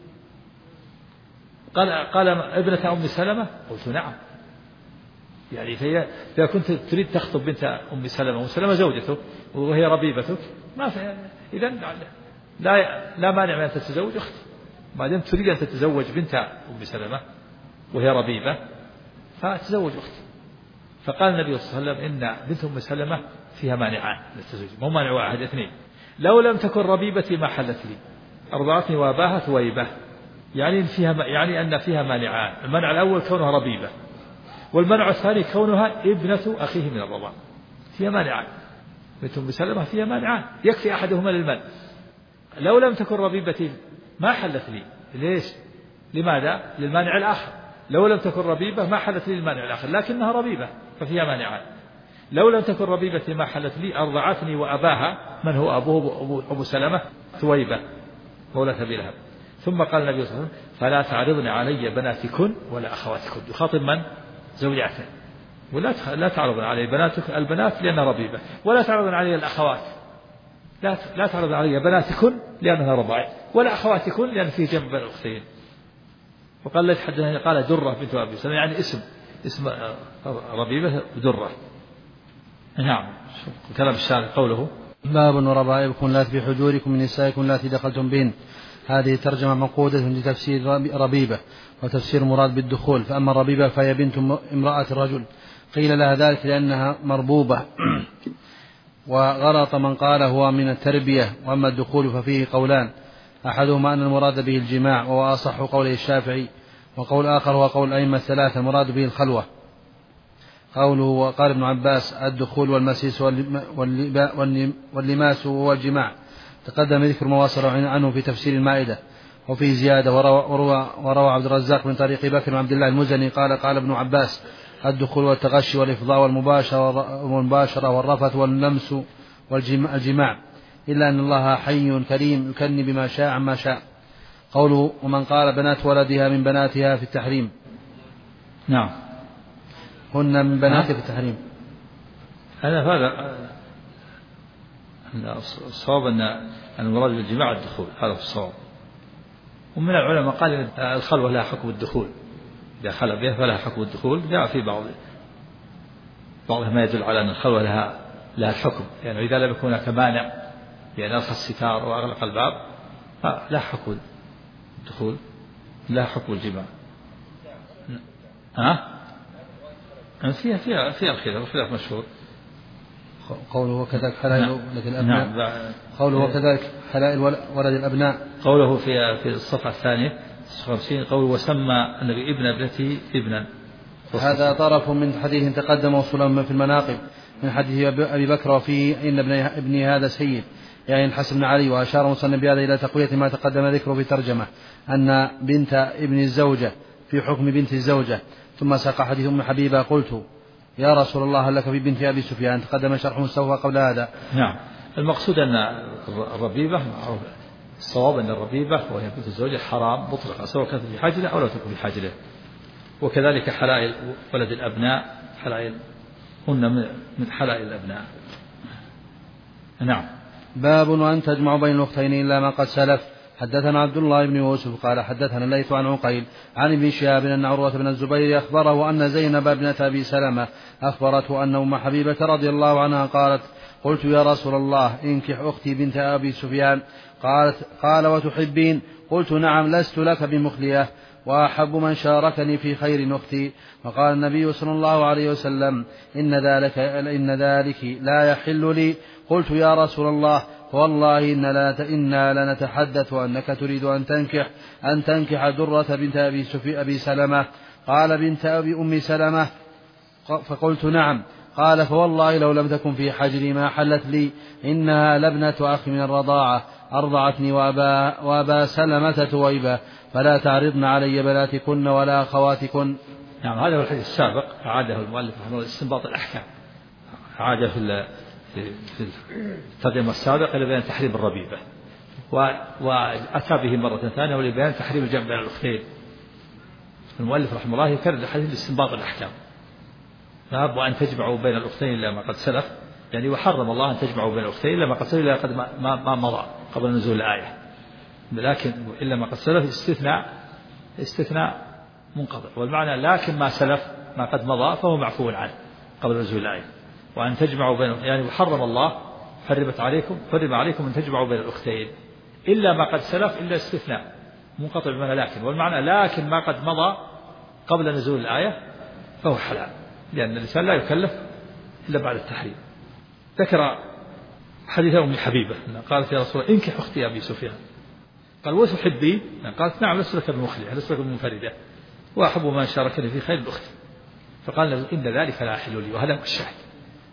قال ابنة أم سلمة؟ قلت نعم. يعني إذا كنت تريد تخطب بنت أم سلمة، أم سلمة زوجته وهي ربيبتك، ما في إذن لا مانع من أن تتزوج أختي، ما دام تريد أن تتزوج بنت أم سلمة وهي ربيبة فتزوج أختي. فقال النبي صلى الله عليه وسلم إن بنت أم سلمة فيها مانعان للتزوج، مو مانع واحد اثنين. لو لم تكن ربيبتي ما حلت لي، أرضعتني وأباها ثويبة، يعني أن فيها مانعان. المنع الأول كونها ربيبة، والمنع الثاني كونها ابنة أخيه من الرضاع، فيها مانعان. بنت أم سلمة فيها مانعان يكفي أحدهما للمنع. لو لم تكن ربيبتي ما حلت لي. ليش؟ لماذا؟ للمانع الآخر. لو لم تكن ربيبة ما حلت لي للمانع الآخر، لكنها ربيبة ففيها مانعان. لو لم تكن ربيبتي ما حلت لي أرضعتني وأباها، من هو أبوه؟ أبو سلمة ثويبة مولى أبي لهب. ثم قال النبي صلى الله عليه وسلم فلا تعرضن علي بناتكن ولا أخواتكن. يخاطب من؟ زوجاته. ولا تعرضن علي البنات لأنها ربيبة، ولا تعرضن علي الأخوات. لا تعرضن علي بناتكن لأنها رضعت، ولا أخواتكن لأن في جنب الأختين. وقال لك حدثني قال درة بنت أبي سلمة، يعني اسم ربيبة درة. نعم. كلام الشارع قوله باب وربائبكم اللاتي في حجوركم من نسائكم اللاتي دخلتم بهن. هذه ترجمة منقودة لتفسير ربيبة وتفسير مراد بالدخول. فأما الربيبة فهي بنت امرأة الرجل، قيل لها ذلك لأنها مربوبة، وغلط من قال هو من التربية. وأما الدخول ففيه قولان، أحدهما أن المراد به الجماع وهو أصح قوله الشافعي، وقول آخر هو قول الأئمة الثلاثة المراد به الخلوة. قوله وقال ابن عباس الدخول والمسيس واللماس والجماع. تقدم ذكر ما وصل عنه في تفسير المائدة. وفيه زيادة وروى عبد الرزاق من طريق بكر بن عبد الله المزني قال ابن عباس الدخول والتغشي والإفضاء والمباشرة والرفث واللمس والجماع، إلا أن الله حي كريم يكني بما شاء عما شاء. قوله ومن قال بنات ولدها من بناتها في التحريم. نعم. هن من بناتها في التحريم. هذا الصواب أن المراد بالجماع الدخول، هذا في الصواب. ومن العلماء قال إن الخلوة لها حكم الدخول، إذا خلى بها فلها حكم الدخول. جاء في بعضها ما يدل على أن الخلوة لها الحكم، يعني إذا لم يكن هناك مانع يعني أرخى الستار وأغلق الباب لا حكم الدخول، لا حكم الجماع. فيها الخلاف مشهور. قوله وكذلك حلائل ولد الأبناء. قوله وكذلك حلائل ولد الأبناء. قوله في الصفحة الثانية 50 قوله وسمى النبي ابن ابنته ابنا. هذا طرف من حديث تقدم وصولا في المناقب من حديث أبي بكر وفيه إن ابني هذا سيد، يعني الحسن بن علي. وأشار مصنف بهذا إلى تقوية ما تقدم ذكره في ترجمة أن بنت ابن الزوجة في حكم بنت الزوجة. ثم ساق حديث أم حبيبة قلت يا رسول الله هل لك في بنت أبي سفيان. تقدم شرح مستوفى قبل هذا. نعم. المقصود أن الربيبة الصواب أن الربيبة وهي بنت الزوجة حرام مطلقا سواء كانت في حاجة أو لا تكون في حاجة. وكذلك حلائل ولد الأبناء حلائل هن من حلائل الأبناء. نعم. باب وأن تجمع بين الأختين إلا ما قد سلف. حدثنا عبد الله بن يوسف قال حدثنا الليث عن عقيل عن ابن شهاب أن عروة بن الزبير أخبره أن زينب ابنة أبي سلمة أخبرته أن أم حبيبة رضي الله عنها قالت قلت يا رسول الله انكح أختي بنت أبي سفيان. قال وتحبين؟ قلت نعم لست لك بمخلية وأحب من شاركني في خير أختي. وقال النبي صلى الله عليه وسلم إن ذلك لا يحل لي. قلت يا رسول الله والله إنا لنتحدث أنك تريد أن تنكح درة بنت أبي سلمة. قال بنت أم سلمة؟ فقلت نعم. قال فوالله لو لم تكن في حجري ما حلت لي، إنها لابنة أخي من الرضاعة أرضعتني وأبا سلمة ثويبة، فلا تعرضن علي بناتكن ولا أخواتكن. نعم. هذا هو الحديث السابق أعاده المؤلف رحمه الله استنباط الأحكام، أعاده في الترجمة السابقة لبيان تحريم الربيبة، وأتى به مرة ثانية ولبيان تحريم الجمع بين الأختين. المؤلف رحمه الله يكرر الحديث لاستنباط الأحكام. نعم. وأن تجمعوا بين الأختين إلا ما قد سلف، يعني وحرم الله أن تجمعوا بين الأختين إلا ما قد سلف إلا قد ما مضى قبل نزول الآية. لكن إلا ما قد سلف استثناء منقطع، والمعنى لكن ما سلف ما قد مضى فهو معفو عنه قبل نزول الآية. وأن تجمعوا بين يعني وحرم الله حرم عليكم أن تجمعوا بين الأختين إلا ما قد سلف إلا استثناء منقطع بمعنى لكن، والمعنى لكن ما قد مضى قبل نزول الآية فهو حلال، لأن الإنسان لا يكلف إلا بعد التحريم. ذكر حديث أم حبيبة قالت يا رسول الله انكح أختي أبي سفيان. قال وتحبين؟ قالت نعم لست لك بمخلية لست لك بمنفردة وأحب من شاركني في خير الأخت. فقال إن ذلك لا يحل لي، وهذا هو الشاهد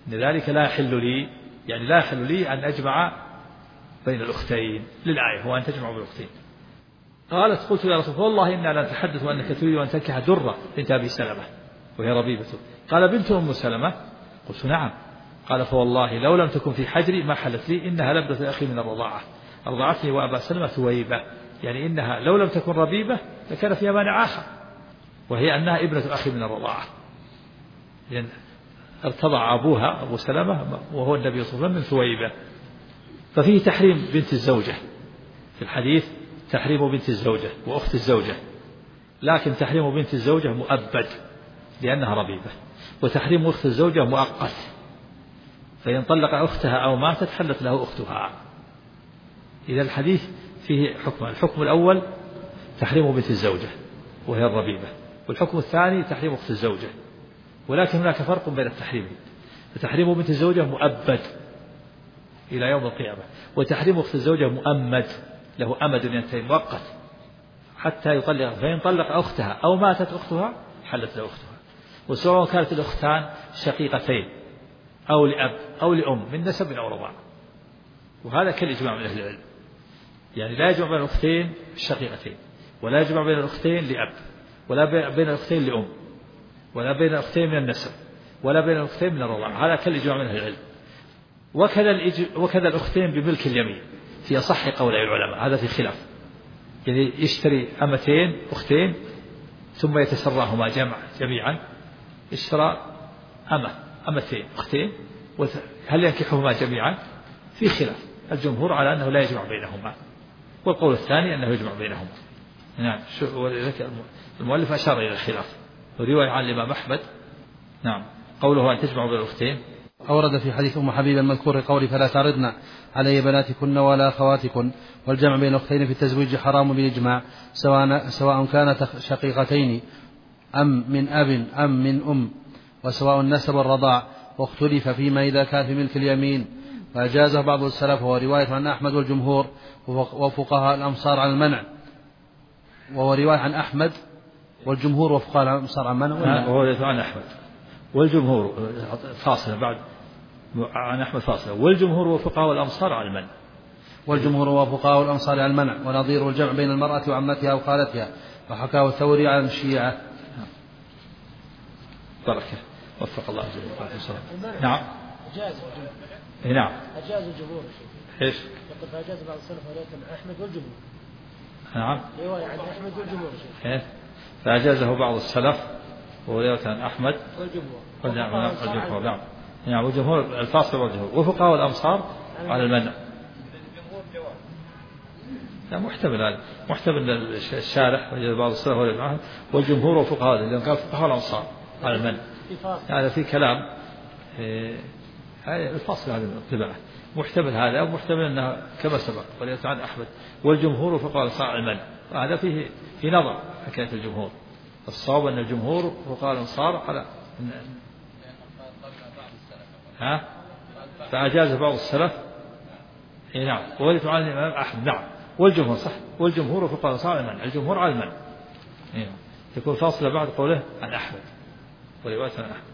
إن ذلك لا يحل لي، يعني لا يحل لي أن أجمع بين الأختين للآية، هو أن تجمع بين الأختين. قالت قلت يا رسول الله والله إنا لنتحدث أنك تريد أن تنكح درة بنت أبي سلمة وهي ربيبته. قال بنت أم سلمة؟ قلت نعم. قال فوالله لو لم تكن في حجري ما حلت لي، إنها لبنة أخي من الرضاعة، أرضعتني وأبا سلمة ثويبة، يعني إنها لو لم تكن ربيبة لكان فيها مانع آخر، وهي أنها ابنة أخي من الرضاعة، لأن ارتضع أبوها أبو سلمة وهو النبي صلى الله عليه وسلم من ثويبة. ففيه تحريم بنت الزوجة في الحديث، تحريم بنت الزوجة وأخت الزوجة، لكن تحريم بنت الزوجة مؤبد لأنها ربيبة، وتحريم أخت الزوجة مؤقت، فإن طلق أختها أو ماتت حلت له أختها. إذا الحديث فيه حكم، الحكم الأول تحريم بنت الزوجة وهي الربيبة، والحكم الثاني تحريم أخت الزوجة، ولكن هناك فرق بين التحريمين، فتحريم بنت الزوجة مؤبد إلى يوم القيامة، وتحريم أخت الزوجة مؤمد له أمد ينتهي مؤقت حتى يطلق، فإن طلق أختها أو ماتت أختها حلت له أختها، وسواء كانت الأختان شقيقتين أو لأب أو لأم من نسب أو رضاع، وهذا كالإجماع من أهل العلم، يعني لا يجمع بين الأختين الشقيقتين، ولا يجمع بين الأختين لأب، ولا بين الأختين لأم، ولا بين الأختين من النسب، ولا بين الأختين من الرضاع، هذا كالإجماع من أهل العلم. وكذا الأختين بملك اليمين في أصح قولي العلماء، هذا في خلاف، يعني يشتري أمتين أختين ثم يتسراهما جميعا، اشترى أمتين أختين هل ينكحهما جميعا؟ في خلاف، الجمهور على أنه لا يجمع بينهما، والقول الثاني أنه يجمع بينهما. نعم، المؤلف أشار إلى الخلاف، ورواية عن الإمام أحمد نعم قوله أن تجمع بين الأختين. أورد في حديث أم حبيبة المذكور قول فلا تعرضن علي بناتكن ولا أخواتكن، والجمع بين الأختين في التزويج حرام بالإجماع، سواء كانت شقيقتين أم من أب أم من أم، وسواء نسب الرضاع، واختلف فيما إذا كان في ملك اليمين، فأجازه بعض السلف، وهو رواية عن أحمد والجمهور وفقهاء الأمصار عن المنع، وهو رواية عن أحمد والجمهور وفقهاء الأمصار عن المنع، وهو رواية عن أحمد والجمهور فاصلة بعد عن أحمد فاصلة، والجمهور وفقهاء الأمصار عن المنع، والجمهور وفقهاء الأمصار عن المنع، ونظير الجمع بين المرأة وعمتها وخالتها، وحكاه الثوري عن الشيعة. بركة وفق الله جل. نعم أجاز نعم أجاز الجمهور إيش؟ يقول فأجاز بعض السلف ولكن أحمد والجمهور. نعم رواية عن أحمد والجمهور. إيه؟ فأجازه بعض السلف ورواية عن أحمد والجمهور. نعم نعم والجمهور الفاصل والجمهور وفقهاء الأمصار على المنع. لا محتمل هذا، محتمل الشارح بعض السلف والجمهور وفقهاء، لأن قال فقهاء الأمصار على المنع، هذا في كلام الفصل هذا الطباعة، محتمل هذا أو محتمل أنه كما سبق وليس عن أحمد والجمهور وفقهاء الأمصار على المنع، هذا فيه في نظر حكاية الجمهور، الصواب أن الجمهور وفقهاء الأمصار على فأجاز بعض السلف. نعم وليس عن الإمام أحمد. نعم والجمهور صح، والجمهور وفقهاء الأمصار على المنع، الجمهور على المنع. تكون فاصلة بعد قوله عن أحمد ورواية عن أحمد.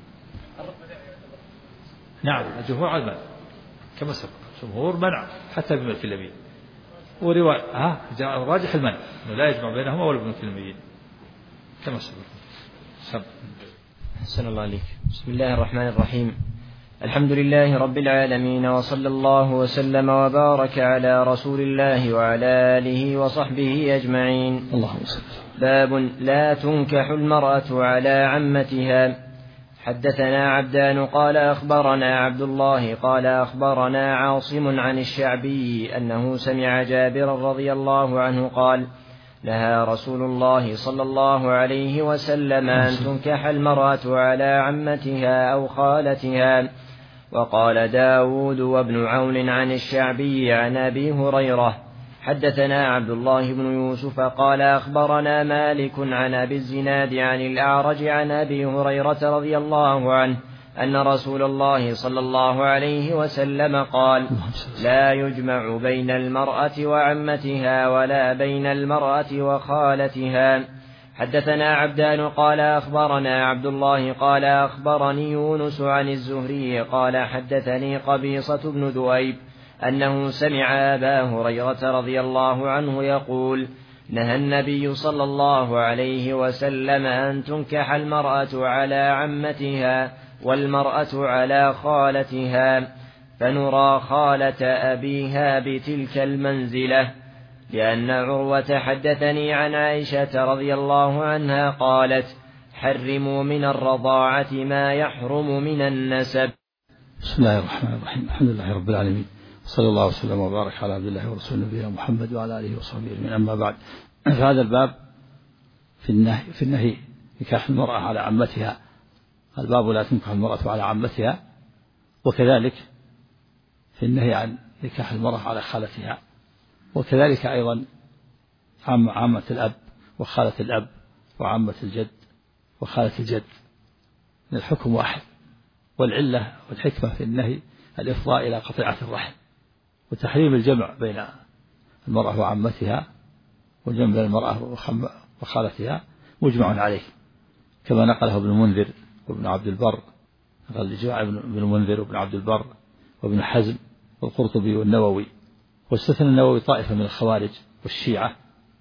نعم الجمهور على المنع كما سبق، الجمهور منع حتى بملك اليمين، ورواية راجح المنع أنه لا يجمع بينهما ولا بملك اليمين كما سبق. أحسن الله عليك. بسم الله الرحمن الرحيم، الحمد لله رب العالمين، وصلى الله وسلم وبارك على رسول الله وعلى آله وصحبه أجمعين. اللهم صل. باب لا تنكح المرأة على عمتها. حدثنا عبدان قال أخبرنا عبد الله قال أخبرنا عاصم عن الشعبي أنه سمع جابرا رضي الله عنه قال نهى رسول الله صلى الله عليه وسلم أن تنكح المرأة على عمتها أو خالتها. وقال داود وابن عون عن الشعبي عن أبي هريرة. حدثنا عبد الله بن يوسف قال أخبرنا مالك عن أبي الزناد عن الأعرج عن أبي هريرة رضي الله عنه أن رسول الله صلى الله عليه وسلم قال لا يجمع بين المرأة وعمتها ولا بين المرأة وخالتها. حدثنا عبدان قال أخبرنا عبد الله قال أخبرني يونس عن الزهري قال حدثني قبيصة بن ذؤيب أنه سمع أبا هريرة رضي الله عنه يقول نهى النبي صلى الله عليه وسلم أن تنكح المرأة على عمتها والمرأة على خالتها، فنرى خالة أبيها بتلك المنزلة، لأن عروة حدثني عن عائشة رضي الله عنها قالت حرموا من الرضاعة ما يحرم من النسب. بسم الله الرحمن الرحيم، الحمد لله رب العالمين، صلى الله وسلم وبارك على عبد الله ورسوله نبينا محمد وعلى آله وصحبه أجمعين. أما بعد، فهذا الباب في النهي نكاح المرأة على عمتها، الباب لا تنكح المرأة على عمتها، وكذلك في النهي عن نكاح المرأة على خالتها، وكذلك أيضا عمة الأب وخالة الأب وعمة الجد وخالة الجد، الحكم واحد، والعلة والحكمة في النهي الإفضاء إلى قطيعة الرحم وتحريم الجمع بين المرأة وعمتها والجمع بين المرأة وخالتها مجمع عليه، كما نقله ابن المنذر وابن عبد البر، نقل الإجماع ابن المنذر وابن عبد البر وابن حزم والقرطبي والنووي، واستثنى النووي طائفة من الخوارج والشيعة،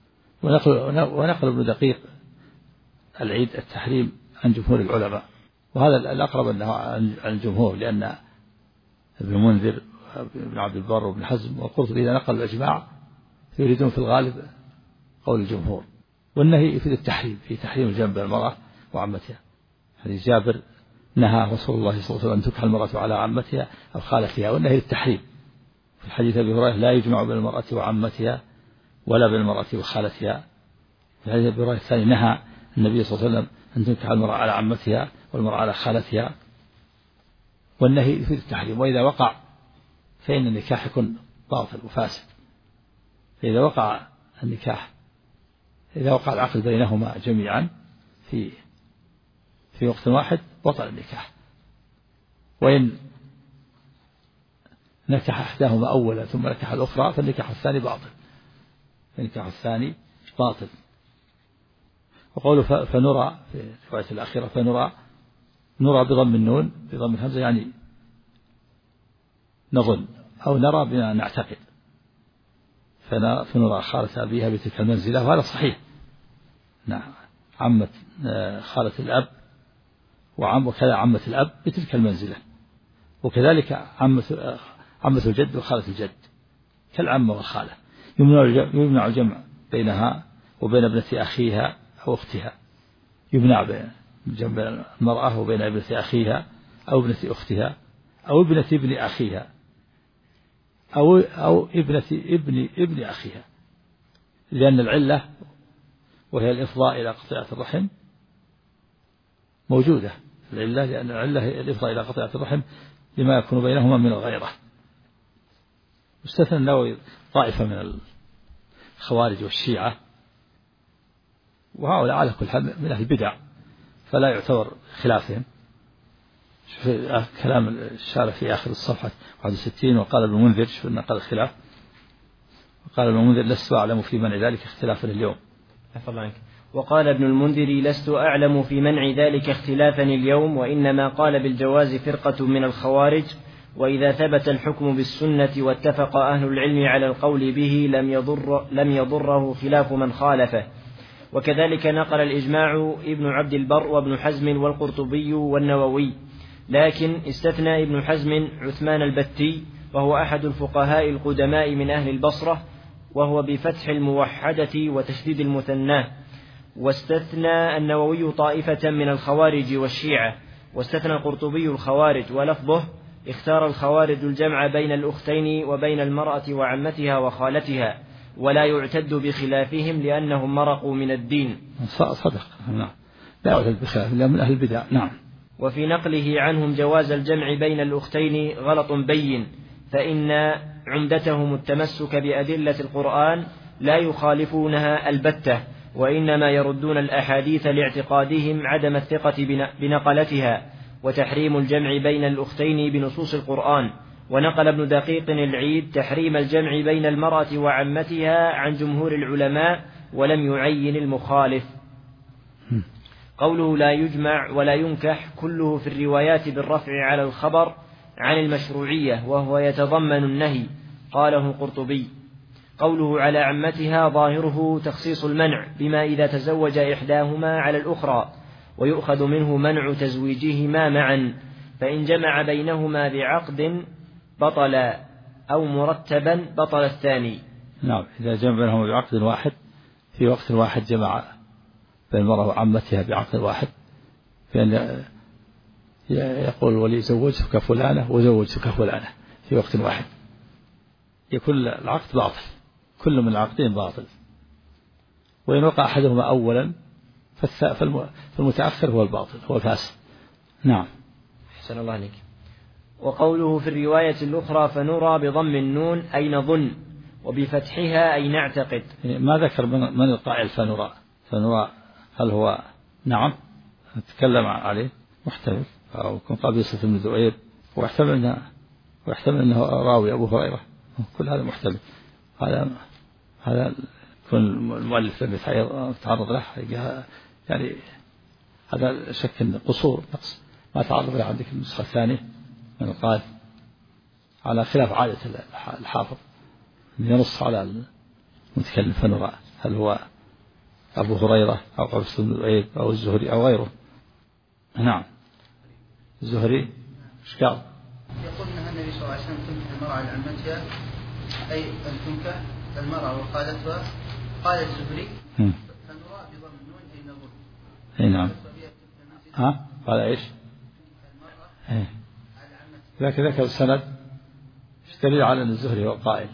ونقل ابن دقيق العيد التحريم عن جمهور العلماء، وهذا الأقرب أنه عن الجمهور، لأن ابن المنذر وابن عبد البر وابن حزم والقرطبي إذا نقلوا الإجماع يريدون في الغالب قول الجمهور، والنهي يفيد التحريم، في تحريم الجمع بين المرأة وعمتها. حديث جابر نهى رسول الله صلى الله عليه وسلم أن تنكح المرأة على عمتها أو خالتها، والنهي للتحريم. في حديث أبي هريرة لا يجمع بين المرأة وعمتها ولا بين المرأة وخالتها. في حديث أبي هريرة الثاني نهى النبي صلى الله عليه وسلم أن تنكح المرأة على عمتها والمرأة على خالتها، والنهي يفيد التحريم. وإذا وقع فإن النكاح يكون باطل وفاسد، فإذا وقع النكاح، إذا وقع العقد بينهما جميعا في وقت واحد بطل النكاح، وإن نكح إحداهما أولا ثم نكح الأخرى فالنكاح الثاني باطل، النكاح الثاني باطل. وقوله فنرى في الرواية الأخيرة نرى بضم النون بضم الهمزة، يعني نظن أو نرى بما نعتقد، فنرى خالة أبيها بتلك المنزلة، وهذا صحيح. نعم، عمة خالة الأب وكذا عمة الأب بتلك المنزلة، وكذلك عمة الجد وخالة الجد كالعمة والخالة، يمنع الجمع بينها وبين ابنة أخيها أو أختها، يمنع الجمع بين المرأة وبين ابنة أخيها أو ابنة أختها أو ابنة ابن أخيها أو ابنة ابن أخيها، لأن العلة وهي الإفضاء إلى قطيعة الرحم موجودة، العلة لأن العلة هي الإفضاء إلى قطيعة الرحم لما يكون بينهما من الغيرة. استثنى النووي طائفة من الخوارج والشيعة، وهؤلاء على كل حال من أهل البدع فلا يعتبر خلافهم. كلام الشارع في آخر الصفحة 61، وقال ابن المنذر شوف نقل الخلاف، وقال ابن المنذر لست أعلم في منع ذلك اختلافا اليوم. وقال ابن المنذر لست أعلم في منع ذلك اختلافا اليوم، وإنما قال بالجواز فرقة من الخوارج، وإذا ثبت الحكم بالسنة واتفق أهل العلم على القول به لم يضره خلاف من خالفه. وكذلك نقل الإجماع ابن عبد البر وابن حزم والقرطبي والنووي، لكن استثنى ابن حزم عثمان البتي، وهو أحد الفقهاء القدماء من أهل البصرة، وهو بفتح الموحدة وتشديد المثناه. واستثنى النووي طائفة من الخوارج والشيعة، واستثنى القرطبي الخوارج، ولفظه اختار الخوارج الجمع بين الأختين وبين المرأة وعمتها وخالتها، ولا يعتد بخلافهم لأنهم مرقوا من الدين. صدق، نعم، لا يعتد بخلاف إلا من أهل البدع. نعم. وفي نقله عنهم جواز الجمع بين الأختين غلط بين، فإن عمدتهم التمسك بأدلة القرآن لا يخالفونها البتة، وإنما يردون الأحاديث لاعتقادهم عدم الثقة بنقلتها، وتحريم الجمع بين الأختين بنصوص القرآن. ونقل ابن دقيق العيد تحريم الجمع بين المرأة وعمتها عن جمهور العلماء، ولم يعين المخالف. قوله لا يجمع ولا ينكح كله في الروايات بالرفع على الخبر عن المشروعية وهو يتضمن النهي، قاله القرطبي. قوله على عمتها ظاهره تخصيص المنع بما إذا تزوج إحداهما على الأخرى، ويؤخذ منه منع تزويجهما معا، فإن جمع بينهما بعقد بطل أو مرتبا بطل الثاني. نعم، إذا جمع بينهما بعقد واحد في وقت واحد جمع بين المرأة وعمتها بعقد واحد، فإن يقول الولي زوجتك فلانة وزوجتك فلانة في وقت واحد، يكون العقد باطل، كل من العقدين باطل. وإن وقع أحدهما أولا فالمتأخر هو الباطل، هو الفاسد. نعم. أحسن الله عليك. وقوله في الرواية الأخرى فنرى بضم النون أي نظن، وبفتحها أي نعتقد. ما ذكر من القائل فنرى هل هو نعم نتكلم عليه محتمل، أو يكون قبيصة بن ذؤيب، واحتمل أنه راوي أبو هريرة، كل هذا محتمل. هذا يكون المؤلف لم يتعرض له، يعني هذا شك قصور نقص ما تعرض له عندك النسخة الثانية من القائل، على خلاف عادة الحافظ ينص على المتكلم فنرى هل هو أبو هريرة أو قبيصة بن ذؤيب أو الزهري أو غيره. نعم. الزهري ايش قال؟ يقول أن النبي صلى الله عليه وسلم تنكح المرأة على عمتها، أي أن تنكح المرأة وخالتها. قال الزهري فنرى بضم النون أي نظن. أي نعم. قال إيش؟ لكن ذكر السند دليل على أن الزهري هو القائل.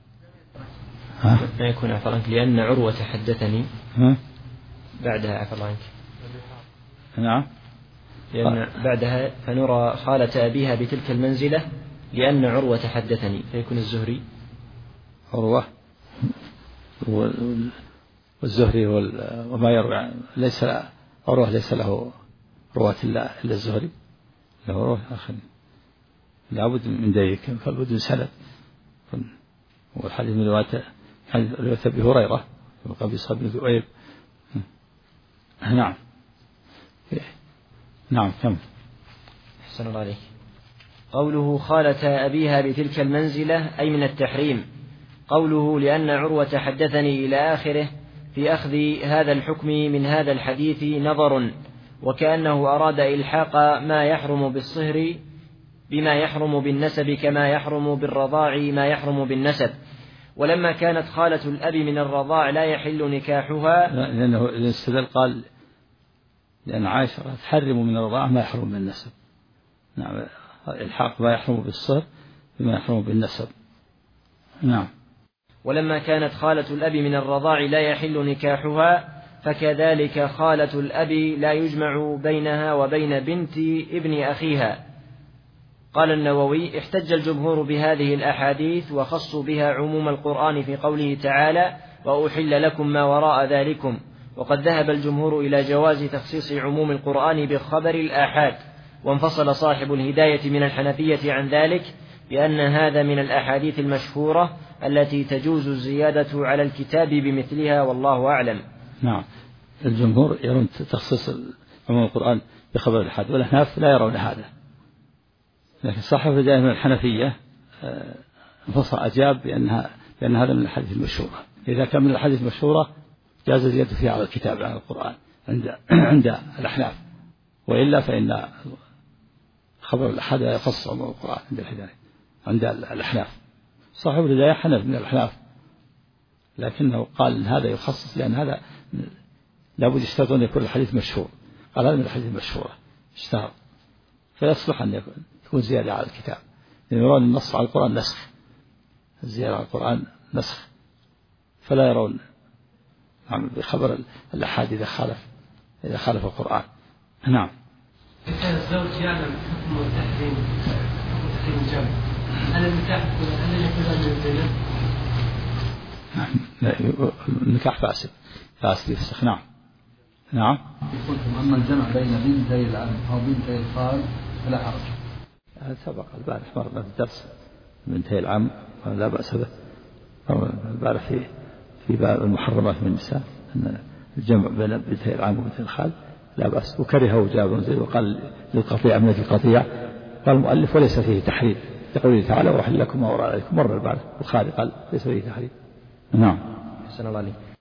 ما يكون عفوا عنك لأن عروة حدثني بعدها عفوا عنك. نعم. لأن بعدها فنرى خالة أبيها بتلك المنزلة لأن عروة حدثني، فيكون الزهري عروة والزهري وما يروي ليس عروة ليس له رواة إلا الزهري، له رواه آخر، لابد من ذلك، فالبد من سند. والحديث من رواية أبي هريرة وقبيصة بن ذؤيب. نعم. نعم كم. أحسن الله عليك. قوله خالة أبيها بتلك المنزلة أي من التحريم. قوله لأن عروة حدثني إلى آخره في أخذ هذا الحكم من هذا الحديث نظر، وكأنه أراد إلحاق ما يحرم بالصهر بما يحرم بالنسب كما يحرم بالرضاع ما يحرم بالنسب. ولما كانت خالة الأب من الرضاع لا يحل نكاحها، لأنه الاستدلال قال لأن عائشة تحرم من الرضاع ما يحرم بالنسب. نعم، الحاق ما يحرم بالصهر بما يحرم بالنسب. نعم. ولما كانت خالة الأب من الرضاع لا يحل نكاحها، فكذلك خالة الأب لا يجمع بينها وبين بنت ابن أخيها. قال النووي احتج الجمهور بهذه الأحاديث وخصوا بها عموم القرآن في قوله تعالى وأحل لكم ما وراء ذلكم، وقد ذهب الجمهور إلى جواز تخصيص عموم القرآن بخبر الآحاد، وانفصل صاحب الهداية من الحنفية عن ذلك بأن هذا من الأحاديث المشهورة التي تجوز الزيادة على الكتاب بمثلها، والله أعلم. نعم، الجمهور يرون تخصيص عموم القرآن بخبر الآحاد، والأحناف لا يرون هذا، لكن صاحب الهداية من الحنفية انفصل أجاب بأن هذا من الأحاديث المشهورة. إذا كان من الأحاديث المشهورة جاز الزيادة فيها على الكتاب على القرآن عند الأحناف، وإلا فإن خبر الأحد يخص عموم القرآن عند الهداية عند الأحناف. صاحب الهداية حنف من الأحناف، لكنه قال إن هذا يخصص لأن هذا لابد يشترطون أن يكون الحديث مشهور، قال هذا من الحديث المشهورة اشتهر، فيصلح أن يكون زيادة على الكتاب، لأن يرون النص على القرآن نسخ، الزيادة على القرآن نسخ، فلا يرون بخبر الأحاد إذا خالف القرآن. نعم. كان الزوج يعلم حكم التحريم الجمع، هل النكاح يكون من الزنا؟ النكاح فاسد يفسخ. نعم. نعم. قلتم أما الجمع بين بنتي العم أو بنتي الخال فلا حرج. هذا سبق البارح مرة في الدرس بنتي العم لا بأس به. البارح في باب المحرمات من النساء الجمع بين بنتي العم وبنتي الخال لا بأس. وكرهه جابر بن زيد وقال للقطيع من القطيع. قال المؤلف وليس فيه تحريم لقوله تعالى وأحل لكم ما وراء ذلكم. مر بعد البخاري قال ليس فيه تحريم. نعم. أحسن الله عليك.